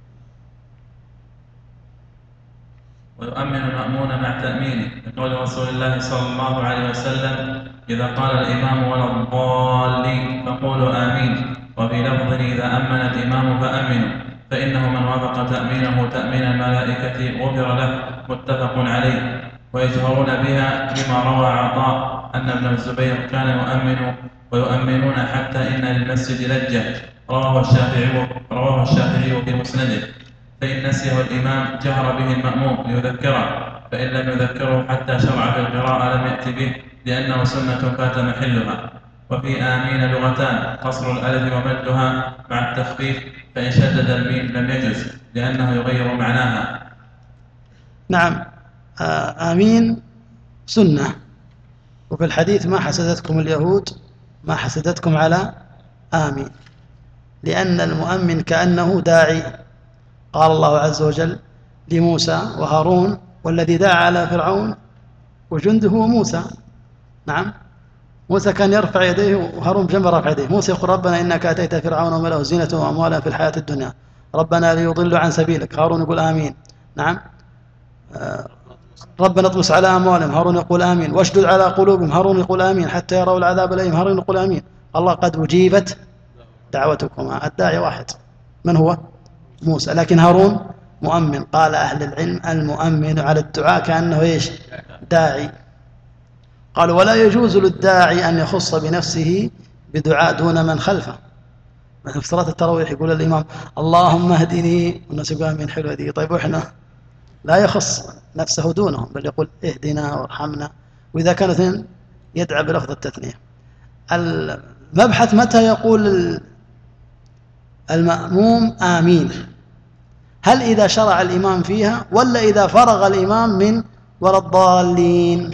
ويؤمن المأمون مع تأمينه، لقول رسول الله صلى الله عليه وسلم: إذا قال الإمام ولا الضالين فقولوا آمين. وفي لفظ: إذا أمن الإمام فأمنوا، فإنه من وافق تأمينه تأمين الملائكة غفر له، متفق عليه. ويجهرون بها لما روى عطاء أن ابن الزبير كان يؤمن ويؤمنون حتى إن للمسجد لجة، رواه الشافعي رواه الشافعي في مسنده. فإن نسيه الإمام جهر به المأموم ليذكره، فإن لم يذكره حتى شرع في القراءة لم يأت به، لأنه سنة فات محلها. وفي آمين لغتان: قصر الألف ومدها مع التخفيف، فإن شدد الميم لم يجز، لأنه يغير معناها. نعم، آمين سنة، وفي الحديث ما حسدتكم اليهود ما حسدتكم على آمين، لأن المؤمن كأنه داعي. قال الله عز وجل لموسى وهارون: والذي دعا على فرعون وجنده موسى. نعم، موسى كان يرفع يديه وهارون بجنب رفع يديه. موسى يقول: ربنا إنك أتيت فرعون وملأه زينة وأموالا في الحياة الدنيا ربنا ليضلوا عن سبيلك. هارون يقول آمين. نعم، ربنا اطمس على أموالهم، هارون يقول آمين. واشدد على قلوبهم، هارون يقول آمين. حتى يروا العذاب الأليم، هارون يقول آمين. الله قد أجيبت دعوتكما. الداعي واحد، من هو؟ موسى، لكن هارون مؤمن. قال أهل العلم: المؤمن على الدعاء كأنه إيش؟ داعي. قالوا ولا يجوز للداعي أن يخص بنفسه بدعاء دون من خلفه. مثل في صلاة التراويح يقول الإمام: اللهم اهدني، والناس يقول آمين. حلوة دي. طيب وإحنا لا يخص نفسه دونهم، بل يقول اهدنا وارحمنا. وإذا كانوا اثنين يدعى بلفظ التثنية. المبحث متى يقول المأموم آمين؟ هل إذا شرع الإمام فيها ولا إذا فرغ الإمام من ولا الضالين؟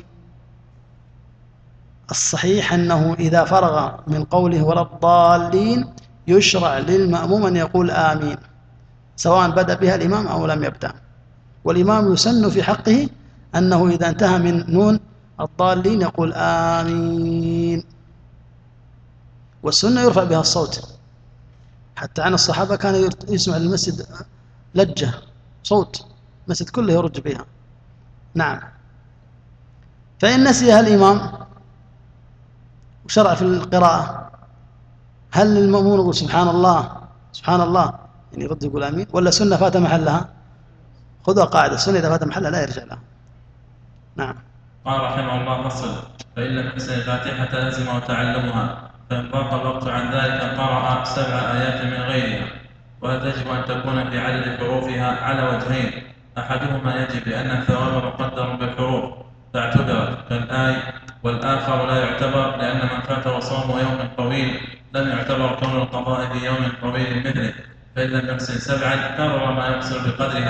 الصحيح أنه إذا فرغ من قوله ولا الضالين يشرع للمأموم أن يقول آمين، سواء بدأ بها الإمام أو لم يبدأ. والإمام يسن في حقه أنه إذا انتهى من نون الضالين يقول آمين. والسنة يرفع بها الصوت، حتى عن الصحابة كان يسمع المسجد لجة صوت، المسجد كله يرج بها. نعم. فإن نسيها الإمام وشرع في القراءة، هل المأمون يقول سبحان الله سبحان الله يعني يرد يقول آمين، ولا سنة فات محلها؟ خذوا قاعدة: السنة إذا فات محلها لا يرجع لها. نعم. قال رحمه الله فصل: فإن لم يحسن الفاتحة لزم تعلمها، فإن ضاق الوقت عن ذلك قرأ سبع آيات من غيرها. ولا تجب أن تكون في عدد حروفها على وجهين: أحدهما يجب لأن الثواب مقدر بالحروف فاعتبرت كالآية، والآخر لا يعتبر لأن من فاته صوم يوم طويل لم يعتبر كون القضاء في يوم طويل مثله. فإن لم يحسن سبعا كرر ما يحسن بقدرها،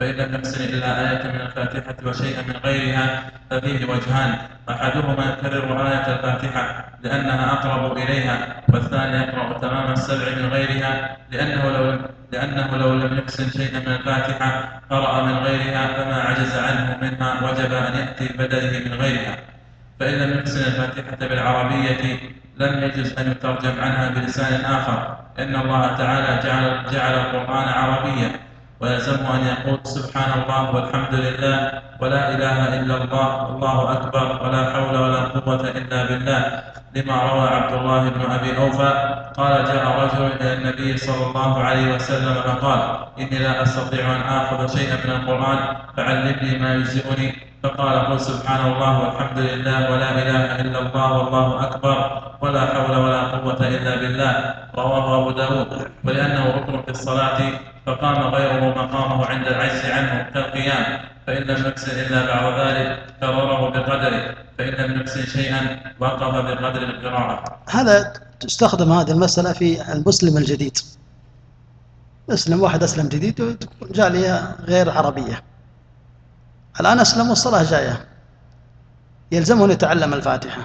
فإن لم يحسن إلا آية من الفاتحة وشيئا من غيرها ففيه وجهان، أحدهما يكرر آية الفاتحة لأنها أقرب إليها، والثاني يقرأ تمام السبع من غيرها لأنه لو لم, لأنه لو لم يحسن شيئا من الفاتحة قرأ من غيرها فما عجز عنه منها وجب أن يأتي بدله من غيرها. فإن لم يحسن الفاتحة بالعربية لم يجوز أن يترجم عنها بلسان آخر، إن الله تعالى جعل, جعل القرآن عربيا، ويلزمه أن يقول سبحان الله والحمد لله ولا إله إلا الله والله أكبر ولا حول ولا قوة إلا بالله، لما روى عبد الله بن أبي أوفى قال جاء رجل إلى النبي صلى الله عليه وسلم فقال إني لا أستطيع أن آخذ شيئا من القرآن فعلمني ما يجزئني، فقال قل سبحان الله والحمد لله ولا إله إلا الله والله أكبر ولا حول ولا قوة إلا بالله، رواه أبو داود. ولأنه ركن في الصلاة فقام غيره مقامه عند العجز عنه كالقيام، فإن لم يحسن إلا بعد ذلك كرره بقدره، فإن لم يحسن شيئا وقف بقدر القراءة. هذا تستخدم هذه المسألة في المسلم الجديد. مسلم واحد أسلم جديد جاء لي غير عربية، الآن أسلم والصلاة جاية، يلزمه أن يتعلم الفاتحة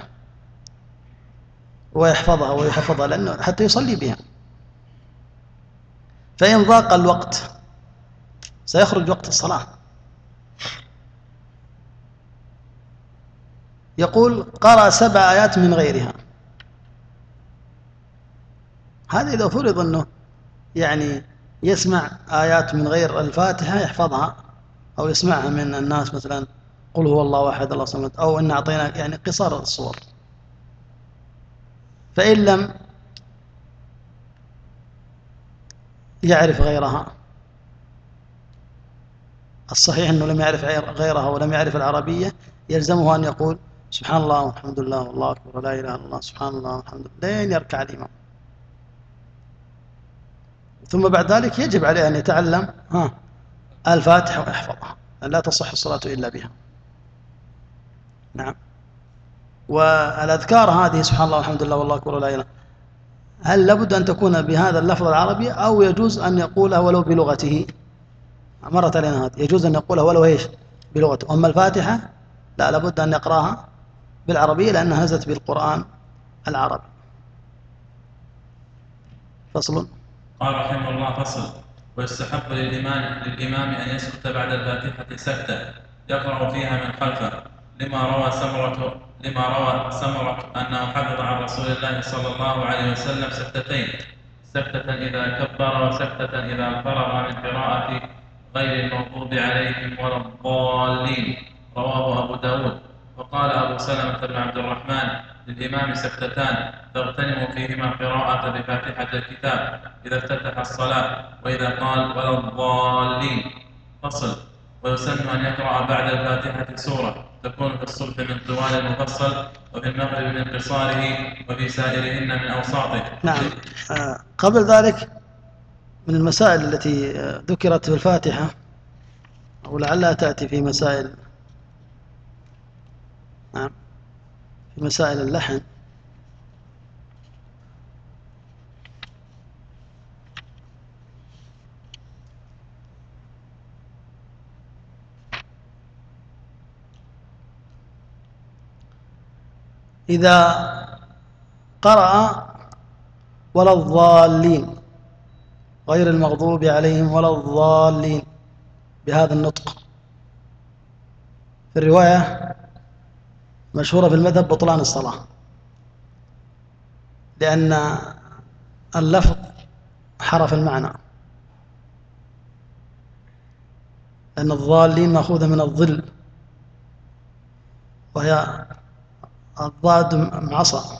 ويحفظها ويحفظها لأنه حتى يصلي بها. فإن ضاق الوقت سيخرج وقت الصلاة. يقول قرأ سبع آيات من غيرها، هذا إذا فرض أنه يعني يسمع آيات من غير الفاتحة يحفظها، أو يسمعها من الناس مثلا قل هو الله أحد الله الصمد، أو إن أعطيناك يعني قصار الصور. فإن لم يعرف غيرها، الصحيح أنه لم يعرف غيرها ولم يعرف العربية، يلزمه أن يقول سبحان الله والحمد لله والله أكبر ولا إله إلا الله سبحان الله والحمد لله لين يركع الإمام. ثم بعد ذلك يجب عليه أن يتعلم ها الفاتحة ويحفظها، لا تصح الصلاة إلا بها. نعم. والأذكار هذه سبحان الله والحمد لله والله أكبر ولا إله، هل لابد أن تكون بهذا اللفظ العربي أو يجوز أن يقولها ولو بلغته؟ مرت علينا هذا، يجوز أن يقولها ولو إيش بلغته. أما الفاتحة لا، لابد أن يقرأها بالعربية لأنها نزلت بالقرآن العربي. فصل. قال رحمه الله فصل. ويستحب للإمام, للإمام أن يسكت بعد الفاتحة سكتة يقرأ فيها من خلفه، لما روى سمرة لما روى سمرة أنه حفظ عن رسول الله صلى الله عليه وسلم سكتتين، سكتة إذا كبر وسكتة إذا فرغ من قراءة غير المغضوب عليهم ولا الضالين، رواه أبو داود. وقال أبو سلمة بن عبد الرحمن للإمام سكتتان تغتنم فيهما قراءة بفاتحة الكتاب إذا افتتح الصلاة وإذا قال ولا الضالين. فصل. ويسن أن يقرأ بعد الفاتحة سورة تكون في الصبح من طوال المفصل، وفي المغرب من قصاره، وفي سائرهن من أوساطه. نعم. آه قبل ذلك من المسائل التي ذكرت في الفاتحة ولعلها تأتي في مسائل نعم في مسائل اللحن، إذا قرأ ولا الضالين غير المغضوب عليهم ولا الضالين بهذا النطق، في الرواية مشهورة في المذهب بطلان الصلاة، لأن اللفظ حرف المعنى، لأن الضالين مأخوذة من الظل وهي الضاد معصى،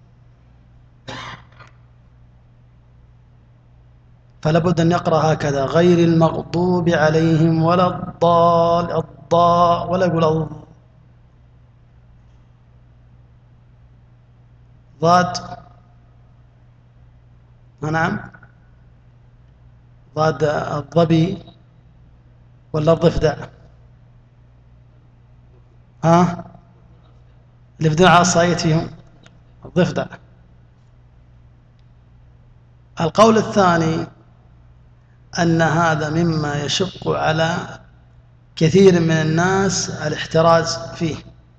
فلا بد أن يقرأ هكذا غير المغضوب عليهم ولا الضال الضاء ولا يقول ضاد. نعم. ضاد الضبي ولا الضفدع؟ ها اللي بدون عصايت فيهم الضفدع. القول الثاني أن هذا مما يشق على كثير من الناس الاحتراز فيه.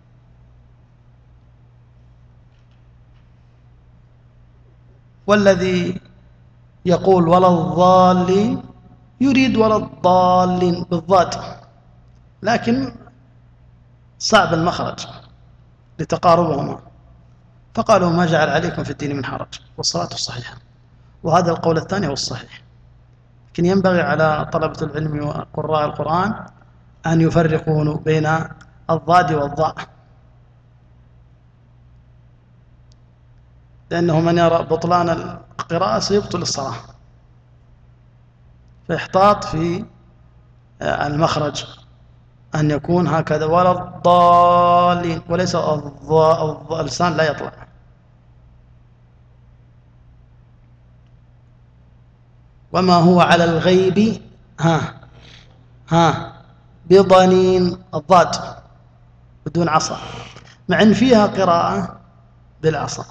والذي يقول ولا الضالين يريد ولا الضالين بالضاد، لكن صعب المخرج لتقاربهما، فقالوا ما جعل عليكم في الدين من حرج، والصلاة الصحيحة. وهذا القول الثاني هو الصحيح. لكن ينبغي على طلبة العلم وقراء القرآن أن يفرقوا بين الضاد والضاء، لأنه من يرى بطلان القراءة سيبطل الصلاة، فيحتاط في المخرج أن يكون هكذا ولا الضالين، وليس الضاء، اللسان لا يطلع. وما هو على الغيب ها ها بضنين، الضاد بدون عصا، مع أن فيها قراءة بالعصا.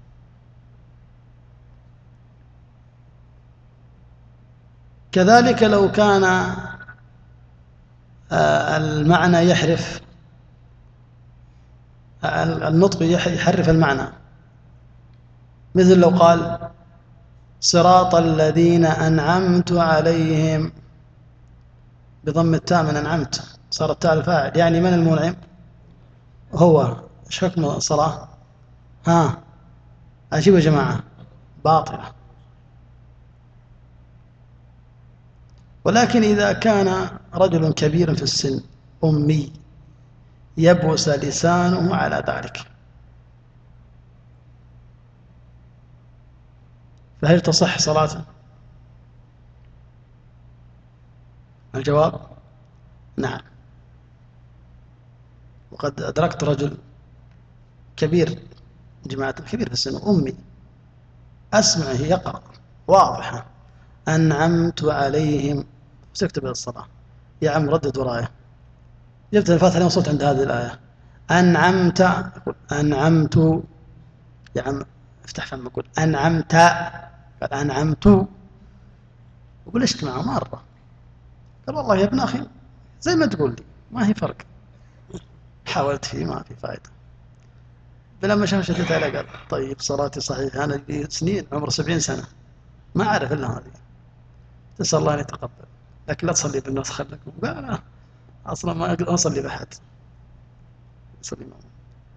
كذلك لو كان المعنى يحرف، النطق يحرف المعنى، مثل لو قال صراط الذين أنعمت عليهم بضم التاء من أنعمت، صار التاء الفاعل، يعني من المنعم؟ هو. ايش حكم الصلاة؟ ها أجيب يا جماعة، باطلة. ولكن إذا كان رجل كبير في السن أمي يبوس لسانه على ذلك، فهل تصح صلاته؟ الجواب نعم. وقد أدركت رجل كبير، جماعة كبير في السن أمي، أسمعه يقرأ واضحة أنعمت عليهم، سكت بالصلاة، يا عم ردد ورايا، جبت الفاتحة لين وصلت عند هذه الآية أنعمت، أنعمت، يا عم افتح فمك قول أنعمت، قال أنعمت، وبلشت معه مرة، قال والله يا ابن أخي زي ما تقول لي ما هي فرق، حاولت فيه ما في فائدة. بلما شاف شديت عليه قال طيب صلاتي صحيحة، أنا لي سنين عمر سبعين سنة ما أعرف إلا هذه، تسأل الله أن يتقبل، لكن لا تصلي بالناس خلكم. قال أصلا ما أقدر أصلي بأحد، أصلي معه.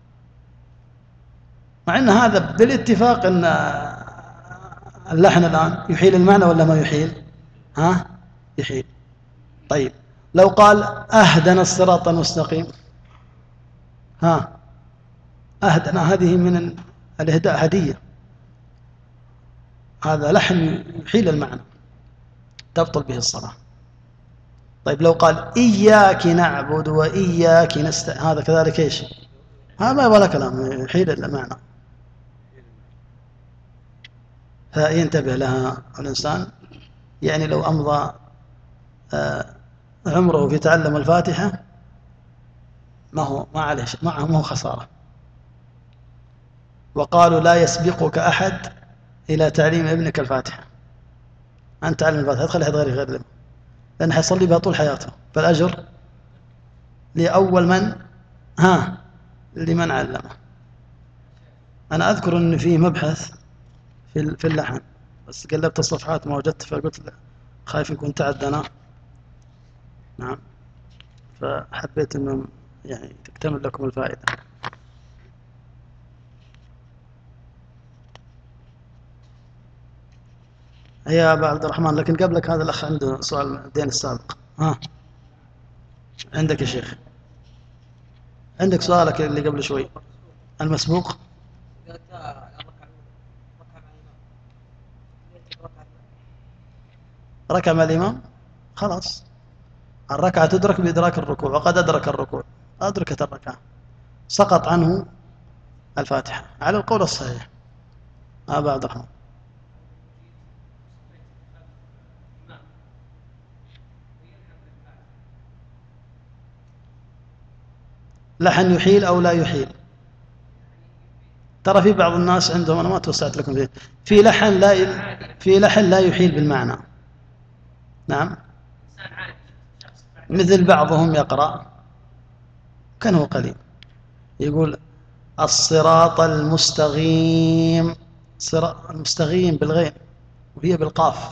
مع أن هذا بالاتفاق أن اللحن الآن يحيل المعنى ولا ما يحيل؟ ها يحيل. طيب لو قال أهدنا الصراط المستقيم، ها أهدنا هذه من الإهداء هدية، هذا لحن يحيل المعنى تبطل به الصلاة. طيب لو قال إياك نعبد وإياك نستعين، هذا كذلك إيش؟ هذا ولا كلام، يحيل المعنى، فينتبه لها الإنسان. يعني لو أمضى عمره في تعلم الفاتحة ما هو ما عليه معه، ما هو خسارة. وقالوا لا يسبقك أحد إلى تعليم ابنك الفاتحة، أنت تعلم الفاتحة تخلي أحد غيره يعلم، لأنه حيصلي بها طول حياته، فالأجر لأول من ها لمن علمه. أنا أذكر أن فيه مبحث في في اللحن، بس قلبت الصفحات ما وجدت، فقلت خايف يكون تعدنا. نعم، فحبيت أنه يعني تكتمل لكم الفائدة. يا أبا عبد الرحمن، لكن قبلك هذا الأخ عنده سؤال الدين السابق. ها عندك يا شيخ، عندك سؤالك اللي قبل شوي المسبوق. ركع مع الإمام خلاص، الركعة تدرك بإدراك الركوع، وقد أدرك الركوع أدركت الركعة، سقط عنه الفاتحة على القول الصحيح. أبا عبد الرحمن، لحن يحيل أو لا يحيل؟ ترى في بعض الناس عندهم، أنا ما توسعت لكم فيه، في لحن لا في لحن لا يحيل بالمعنى، نعم. مثل بعضهم يقرأ كان هو قليل يقول الصراط المستقيم، صراط المستقيم بالغين وهي بالقاف،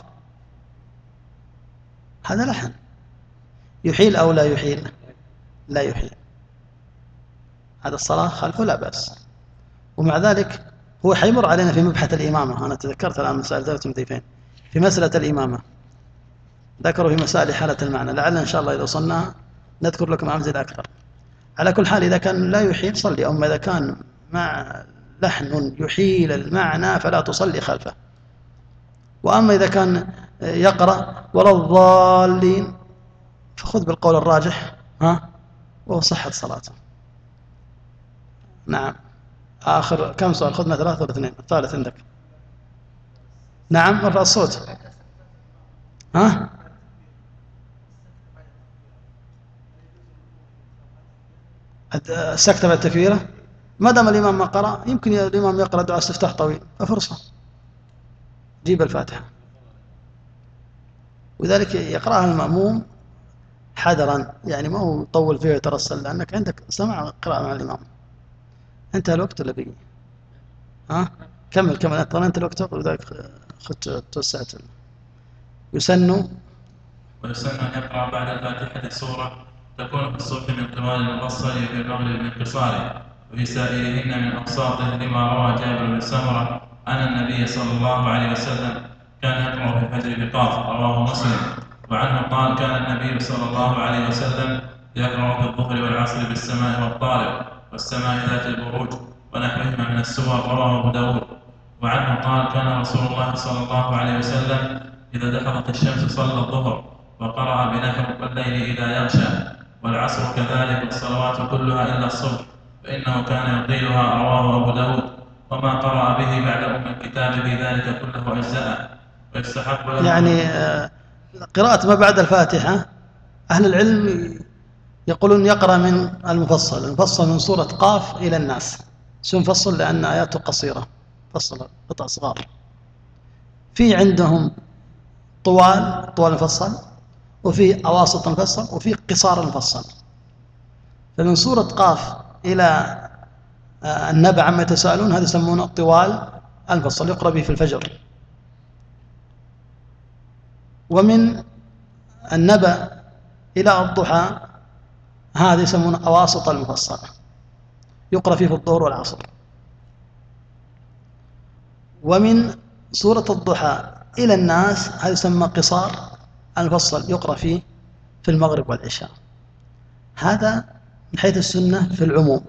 هذا لحن. يحيل أو لا يحيل؟ لا يحيل. هذا الصلاة خلفه لا بأس. ومع ذلك هو حيمر علينا في مبحث الإمامة. أنا تذكرت الآن مسائل ذوات المضيفين في مسألة الإمامة، ذكروا في مسائل حالة المعنى، لعل إن شاء الله إذا وصلنا نذكر لكم أمثلة أكثر. على كل حال إذا كان لا يحيل صلي، أما إذا كان مع لحن يحيل المعنى فلا تصلي خلفه. وأما إذا كان يقرأ ولا الضالين فخذ بالقول الراجح ها وهو صحة صلاته. نعم. آخر كم سؤال؟ خذنا ثلاثة ولا اثنين؟ الثالث عندك. نعم. ارفع الصوت. ها؟ السكتة بعد التكبيرة، ما دام الإمام ما قرأ يمكن الإمام يقرأ دعاء استفتاح طويل ففرصة جيب الفاتحة، وذلك يقرأها المأموم حذرا، يعني ما هو يطول فيه ويترسل، لأنك عندك سمع قراءة مع الإمام. انتهى الوقت ولا بقي؟ ها؟ كمل كمل ترى انت الوقت، وذلك خذ توسعت. يسن ويسن أن يقرأ بعد الفاتحة سورة تكون في الصبح من طوال المفصل وفي المغرب من قصاره وفي سائرهن من أوساطه، لما روى جابر بن سمرة أن النبي صلى الله عليه وسلم كان يقرأ في الفجر بقاف، رواه مسلم. وعنه قال كان النبي صلى الله عليه وسلم يقرأ في الظهر والعصر بالسماء والطارق والسماء ذات البروج ونحوهما من السور، رواه أبو داود. وعنه قال كان رسول الله صلى الله عليه وسلم إذا دحضت الشمس صلى الظهر وقرأ بنحو والليل إذا يغشى، والعصر كذلك، والصلوات كلها إلا الصبح فإنه كان يطيلها، رواه أبو داود. وما قرأ به بعد أم الكتاب في ذلك كله أجزاء. ويستحق له يعني قراءة ما بعد الفاتحة أهل العلم يقولون يقرأ من المفصل، المفصل من سورة قاف إلى الناس، سوى مفصل لأن آياته قصيرة، فصل قطع صغار. في عندهم طوال طوال المفصل، وفي أواسط المفصل، وفي قصار المفصل. فمن سورة قاف إلى النبأ عما يتساءلون هذا يسمونه طوال المفصل، يقرأ به في الفجر. ومن النبأ إلى الضحى هذا يسمونه أواسط المفصل، يقرأ فيه في الظهر والعصر. ومن سورة الضحى إلى الناس هذا يسمى قصار المفصل، يقرأ فيه في المغرب والعشاء. هذا من حيث السنة في العموم،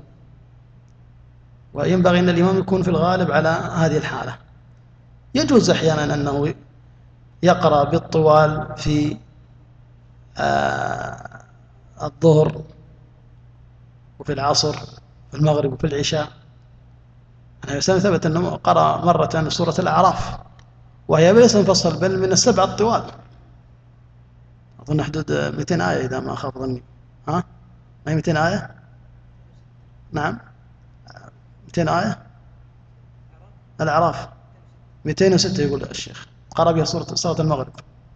وينبغي أن الإمام يكون في الغالب على هذه الحالة. يجوز أحيانا أنه يقرأ بالطوال في آه الظهر وفي العصر في المغرب وفي العشاء. أنا ثبت أنه قرأ مرة سورة الأعراف وهي ليس مفصل بل من السبع الطوال، أظن حدود مئتين آية إذا ما خاب ظني. ها؟ ما هي مئتين آية؟ نعم مئتين آية. الأعراف مئتين وستة يقول الشيخ، قرأ بها سورة صلاة المغرب.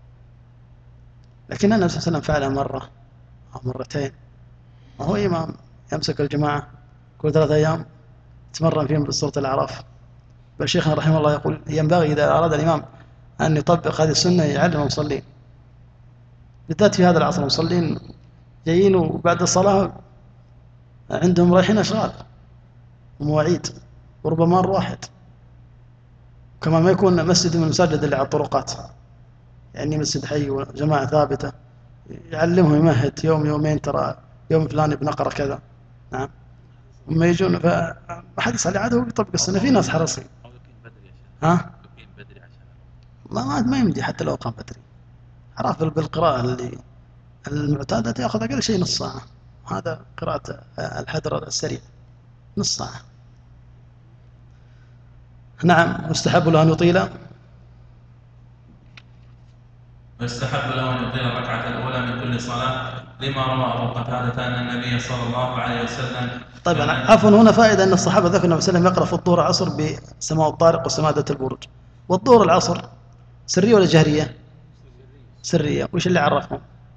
لكن النبي صلى الله عليه وسلم فعلها مرة أو مرتين، وهو إمام يمسك الجماعة كل ثلاثة أيام تمرن فيهم بسورة الأعراف. بل شيخنا رحمه الله يقول ينبغي إذا أراد الإمام أن يطبق هذه السنة يعلم المصلين، بالذات في هذا العصر المصلين جايين وبعد الصلاة عندهم رايحين أشغال ومواعيد وربما مار واحد، كما ما يكون مسجد من المساجد اللي على الطرقات، يعني مسجد حي وجماعة ثابتة يعلمهم يمهد يوم يومين، ترى يوم فلان بنقرأ كذا. نعم. هم يجون فما حد يسأل عاد هو يطبق السنة. في ناس حرصين. ها؟ ما ما يمدي حتى لو قام بدري. عرف بالقراءة اللي المعتادة تأخذ أقل شيء نص ساعة، هذا قراءة الحدر السريع نص ساعة. نعم. مستحب له أن يطيل، ويستحب له أن يطيل الركعة الأولى من كل صلاة، لما روى أبو قتادة أن النبي صلى الله عليه وسلم. طيب عفوا هنا فائدة أن الصحابة ذكروا النبي صلى الله عليه وسلم يقرأ في الظهر والعصر بسماء الطارق وسماء ذات البروج. والظهر والعصر سرية ولا جهرية؟ سرية. وش اللي عرفهم؟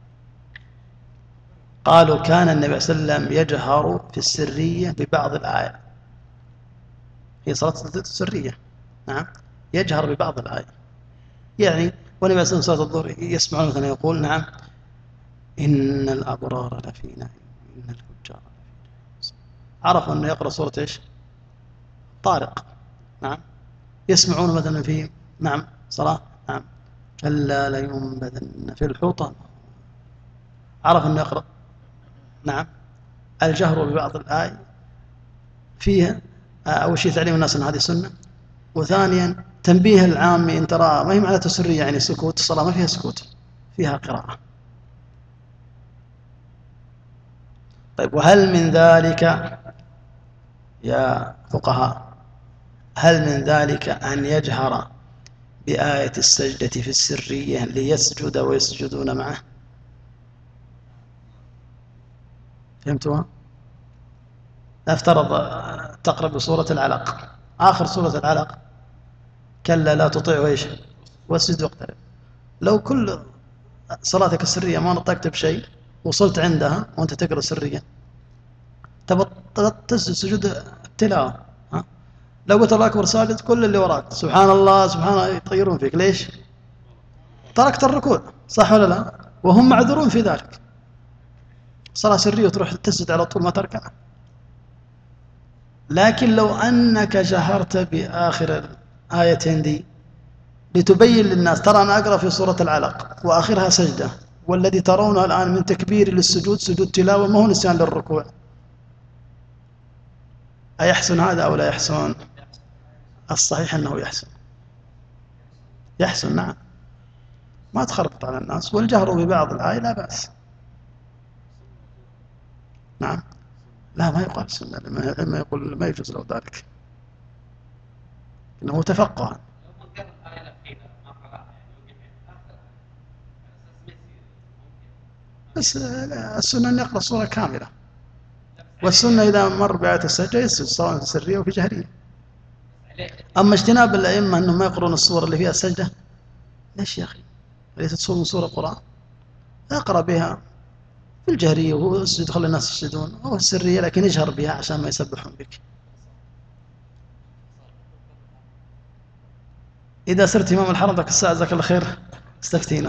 قالوا كان النبي صلى الله عليه وسلم يجهر في السرية ببعض الآية، هي صلاة السرية، نعم، يجهر ببعض الآية. يعني والنبي صلى الله عليه وسلم صلاة الظهر يسمعون مثلا يقول نعم إن الأبرار لفي نعيم إن الفجار لفي جحيم. عرفوا أنه يقرأ سورة إيش؟ طارق، نعم. يسمعون مثلا في نعم صلاة نعم كلا لينبذن في الحطمة. عرف أنه يقرأ نعم الجهر ببعض الآية فيها أول شيء تعليم الناس أن هذه سنة، وثانيا تنبيه العامي إن ترى ما هي معناته سرية يعني سكوت، الصلاة ما فيها سكوت فيها قراءة. طيب وهل من ذلك يا فقهاء هل من ذلك أن يجهر بآية السجدة في السرية ليسجد ويسجدون معه؟ فهمتوها؟ افترض تقرأ بسورة العلق، آخر سورة العلق كلا لا تطيع ايش واسجد واقترب. لو كل صلاتك السرية ما نطقت بشيء وصلت عندها وانت تقرأ سريا تبى تسجد سجود التلاوة، ها؟ لو قلت الله أكبر ساجد كل اللي وراك سبحان الله سبحان الله يطيرون فيك. ليش؟ تركت الركوع، صح ولا لا؟ وهم معذورون في ذلك. صلاة سرية وتروح تسجد على طول ما تركع. لكن لو أنك جهرت بآخر الآيتين دي لتبين للناس ترى أنا أقرأ في سورة العلق وآخرها سجدة، والذي ترونه الآن من تكبير للسجود سجود تلاوة ما هو نسيان للركوع، أيحسن هذا أو لا يحسن؟ الصحيح أنه يحسن، يحسن نعم، ما تخربط على الناس. والجهر ببعض الآية لا بأس، نعم. لا ما يقال سنة، ما يقول ما يجوز له ذلك، إنه تفقه. بس السنة أن يقرأ الصورة كاملة، والسنة إذا مر بآية السجدة يسجد سواء في سرية وفي جهرية. أما اجتناب الأئمة أنهم ما يقرون الصور اللي فيها السجدة، ليش يا أخي؟ ليست صورة من سورة القرآن، اقرأ بها في الجهرية واسجد خلي الناس يسجدون، أو السرية لكن يجهر بها عشان ما يسبحون بك. إذا صرت إمام الحرم ذاك الساعة جزاك الله خير استفتينا.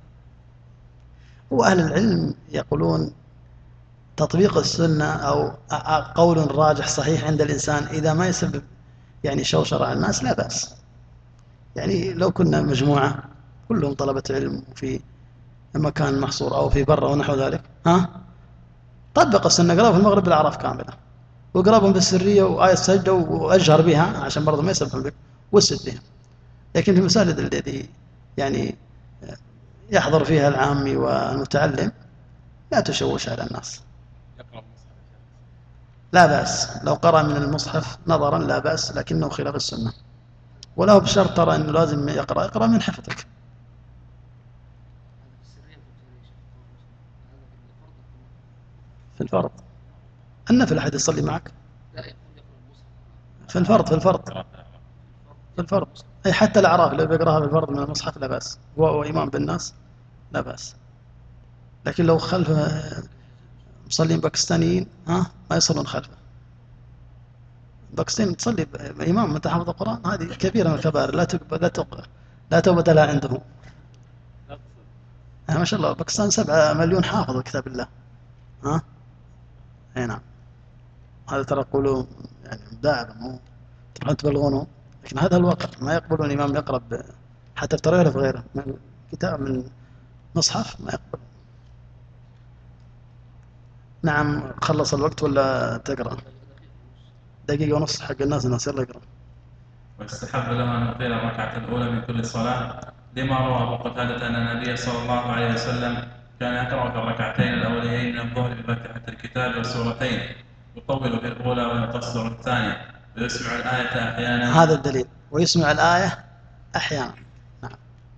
وأهل العلم يقولون تطبيق السنة أو قول راجح صحيح عند الإنسان إذا ما يسبب يعني شوشرة على الناس لا بأس. يعني لو كنا مجموعة كلهم طلبة علم في مكان محصور أو في برة ونحو ذلك، ها طبق السنة، اقرأ في المغرب بالأعراف كاملة واقرأهم بالسرية وآية سجدة وأجهر بها عشان برضه ما يسبحون بك واسد بها. لكن في مساجد الذي يعني يحضر فيها العامي والمتعلم لا تشوش على الناس. لا بأس لو قرأ من المصحف نظرا لا بأس، لكنه خلاف السنة، وله بشرط ترى أنه لازم يقرأ يقرأ من حفظك. في الفرض النفل أحد يصلي معك في الفرض في الفرض في الفرض أي حتى الأعراف لو بيقرأها في الفرض من المصحف لا بأس، هو إمام بالناس لا بأس. لكن لو خلفه مصلين باكستانيين ها ما يصلون خلفه. باكستان تصلي إمام متى حفظ القرآن هذه كبيرة من الكبائر لا تقبل لا تقبل لا توبة لها عندهم. ما شاء الله باكستان سبعة مليون حافظ كتاب الله، ها اي نعم. هذا ترى قولوا يعني مداعبة مو تروحون تبلغونه، لكن هذا الواقع ما يقبلون إمام يقرأ حتى في تراويح في غيره من كتاب من مصحف ما يقبل. نعم. خلص الوقت ولا تقرأ؟ دقيقة ونص حق الناس الناس يلا يقرأ. ويستحب له أن يطيل الركعة الأولى من كل صلاة لما روى أبو قتادة أن النبي صلى الله عليه وسلم كان يقرأ في الركعتين الأوليين من الظهر بفاتحة الكتاب والسورتين، يطول في الأولى ويقصر الثانية ويسمع الآية أحيانا. هذا الدليل، ويسمع الآية أحيانا. نعم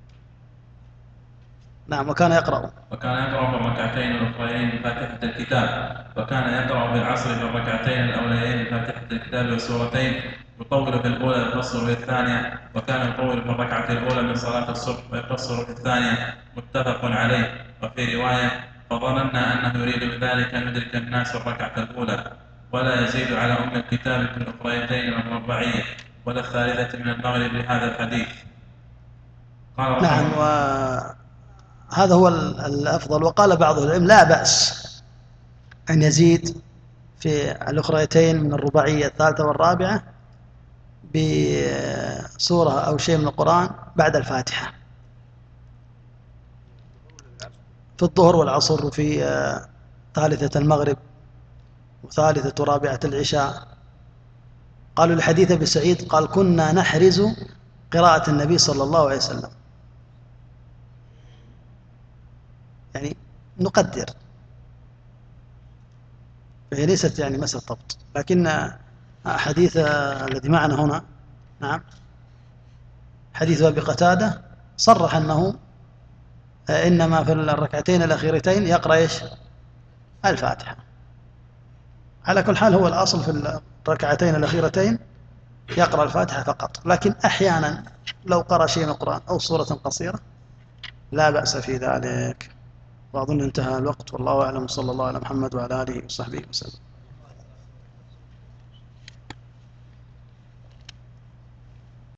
نعم. وكان يقرأ وكان يقرأ في الركعتين الأخريين بفاتحة الكتاب، وكان يقرأ في العصر في الركعتين الأوليين بفاتحة الكتاب والسورتين يطول في الأولى ويقصر في الثانية، وكان يطول في الركعة الأولى من صلاة الصبح ويقصر في الثانية، متفق عليه. وفي رواية: فظننا أنه يريد بذلك أن يدرك الناس الركعة الأولى، ولا يزيد على أم الكتاب في الأخريتين والرباعية ولا الثالثة من المغرب لهذا الحديث. قال نعم، وهذا هو الأفضل. وقال بعض العلم لا بأس أن يزيد في الأخريتين من الرباعية الثالثة والرابعة بسورة أو شيء من القرآن بعد الفاتحة في الظهر والعصر، وفي ثالثة المغرب وثالثة ورابعة العشاء. قالوا لحديث أبي سعيد قال: كنا نحرز قراءة النبي صلى الله عليه وسلم، يعني نقدر، فهي ليست يعني مسألة ضبط. لكن حديث الذي معنا هنا، نعم، حديث أبي قتادة صرح أنه إنما في الركعتين الأخيرتين يقرأ إيش؟ الفاتحة. على كل حال هو الأصل في الركعتين الأخيرتين يقرأ الفاتحة فقط، لكن أحيانا لو قرأ شيء من القرآن أو سورة قصيرة لا بأس في ذلك. وأظن انتهى الوقت، والله أعلم، صلى الله على محمد وعلى آله وصحبه وسلم.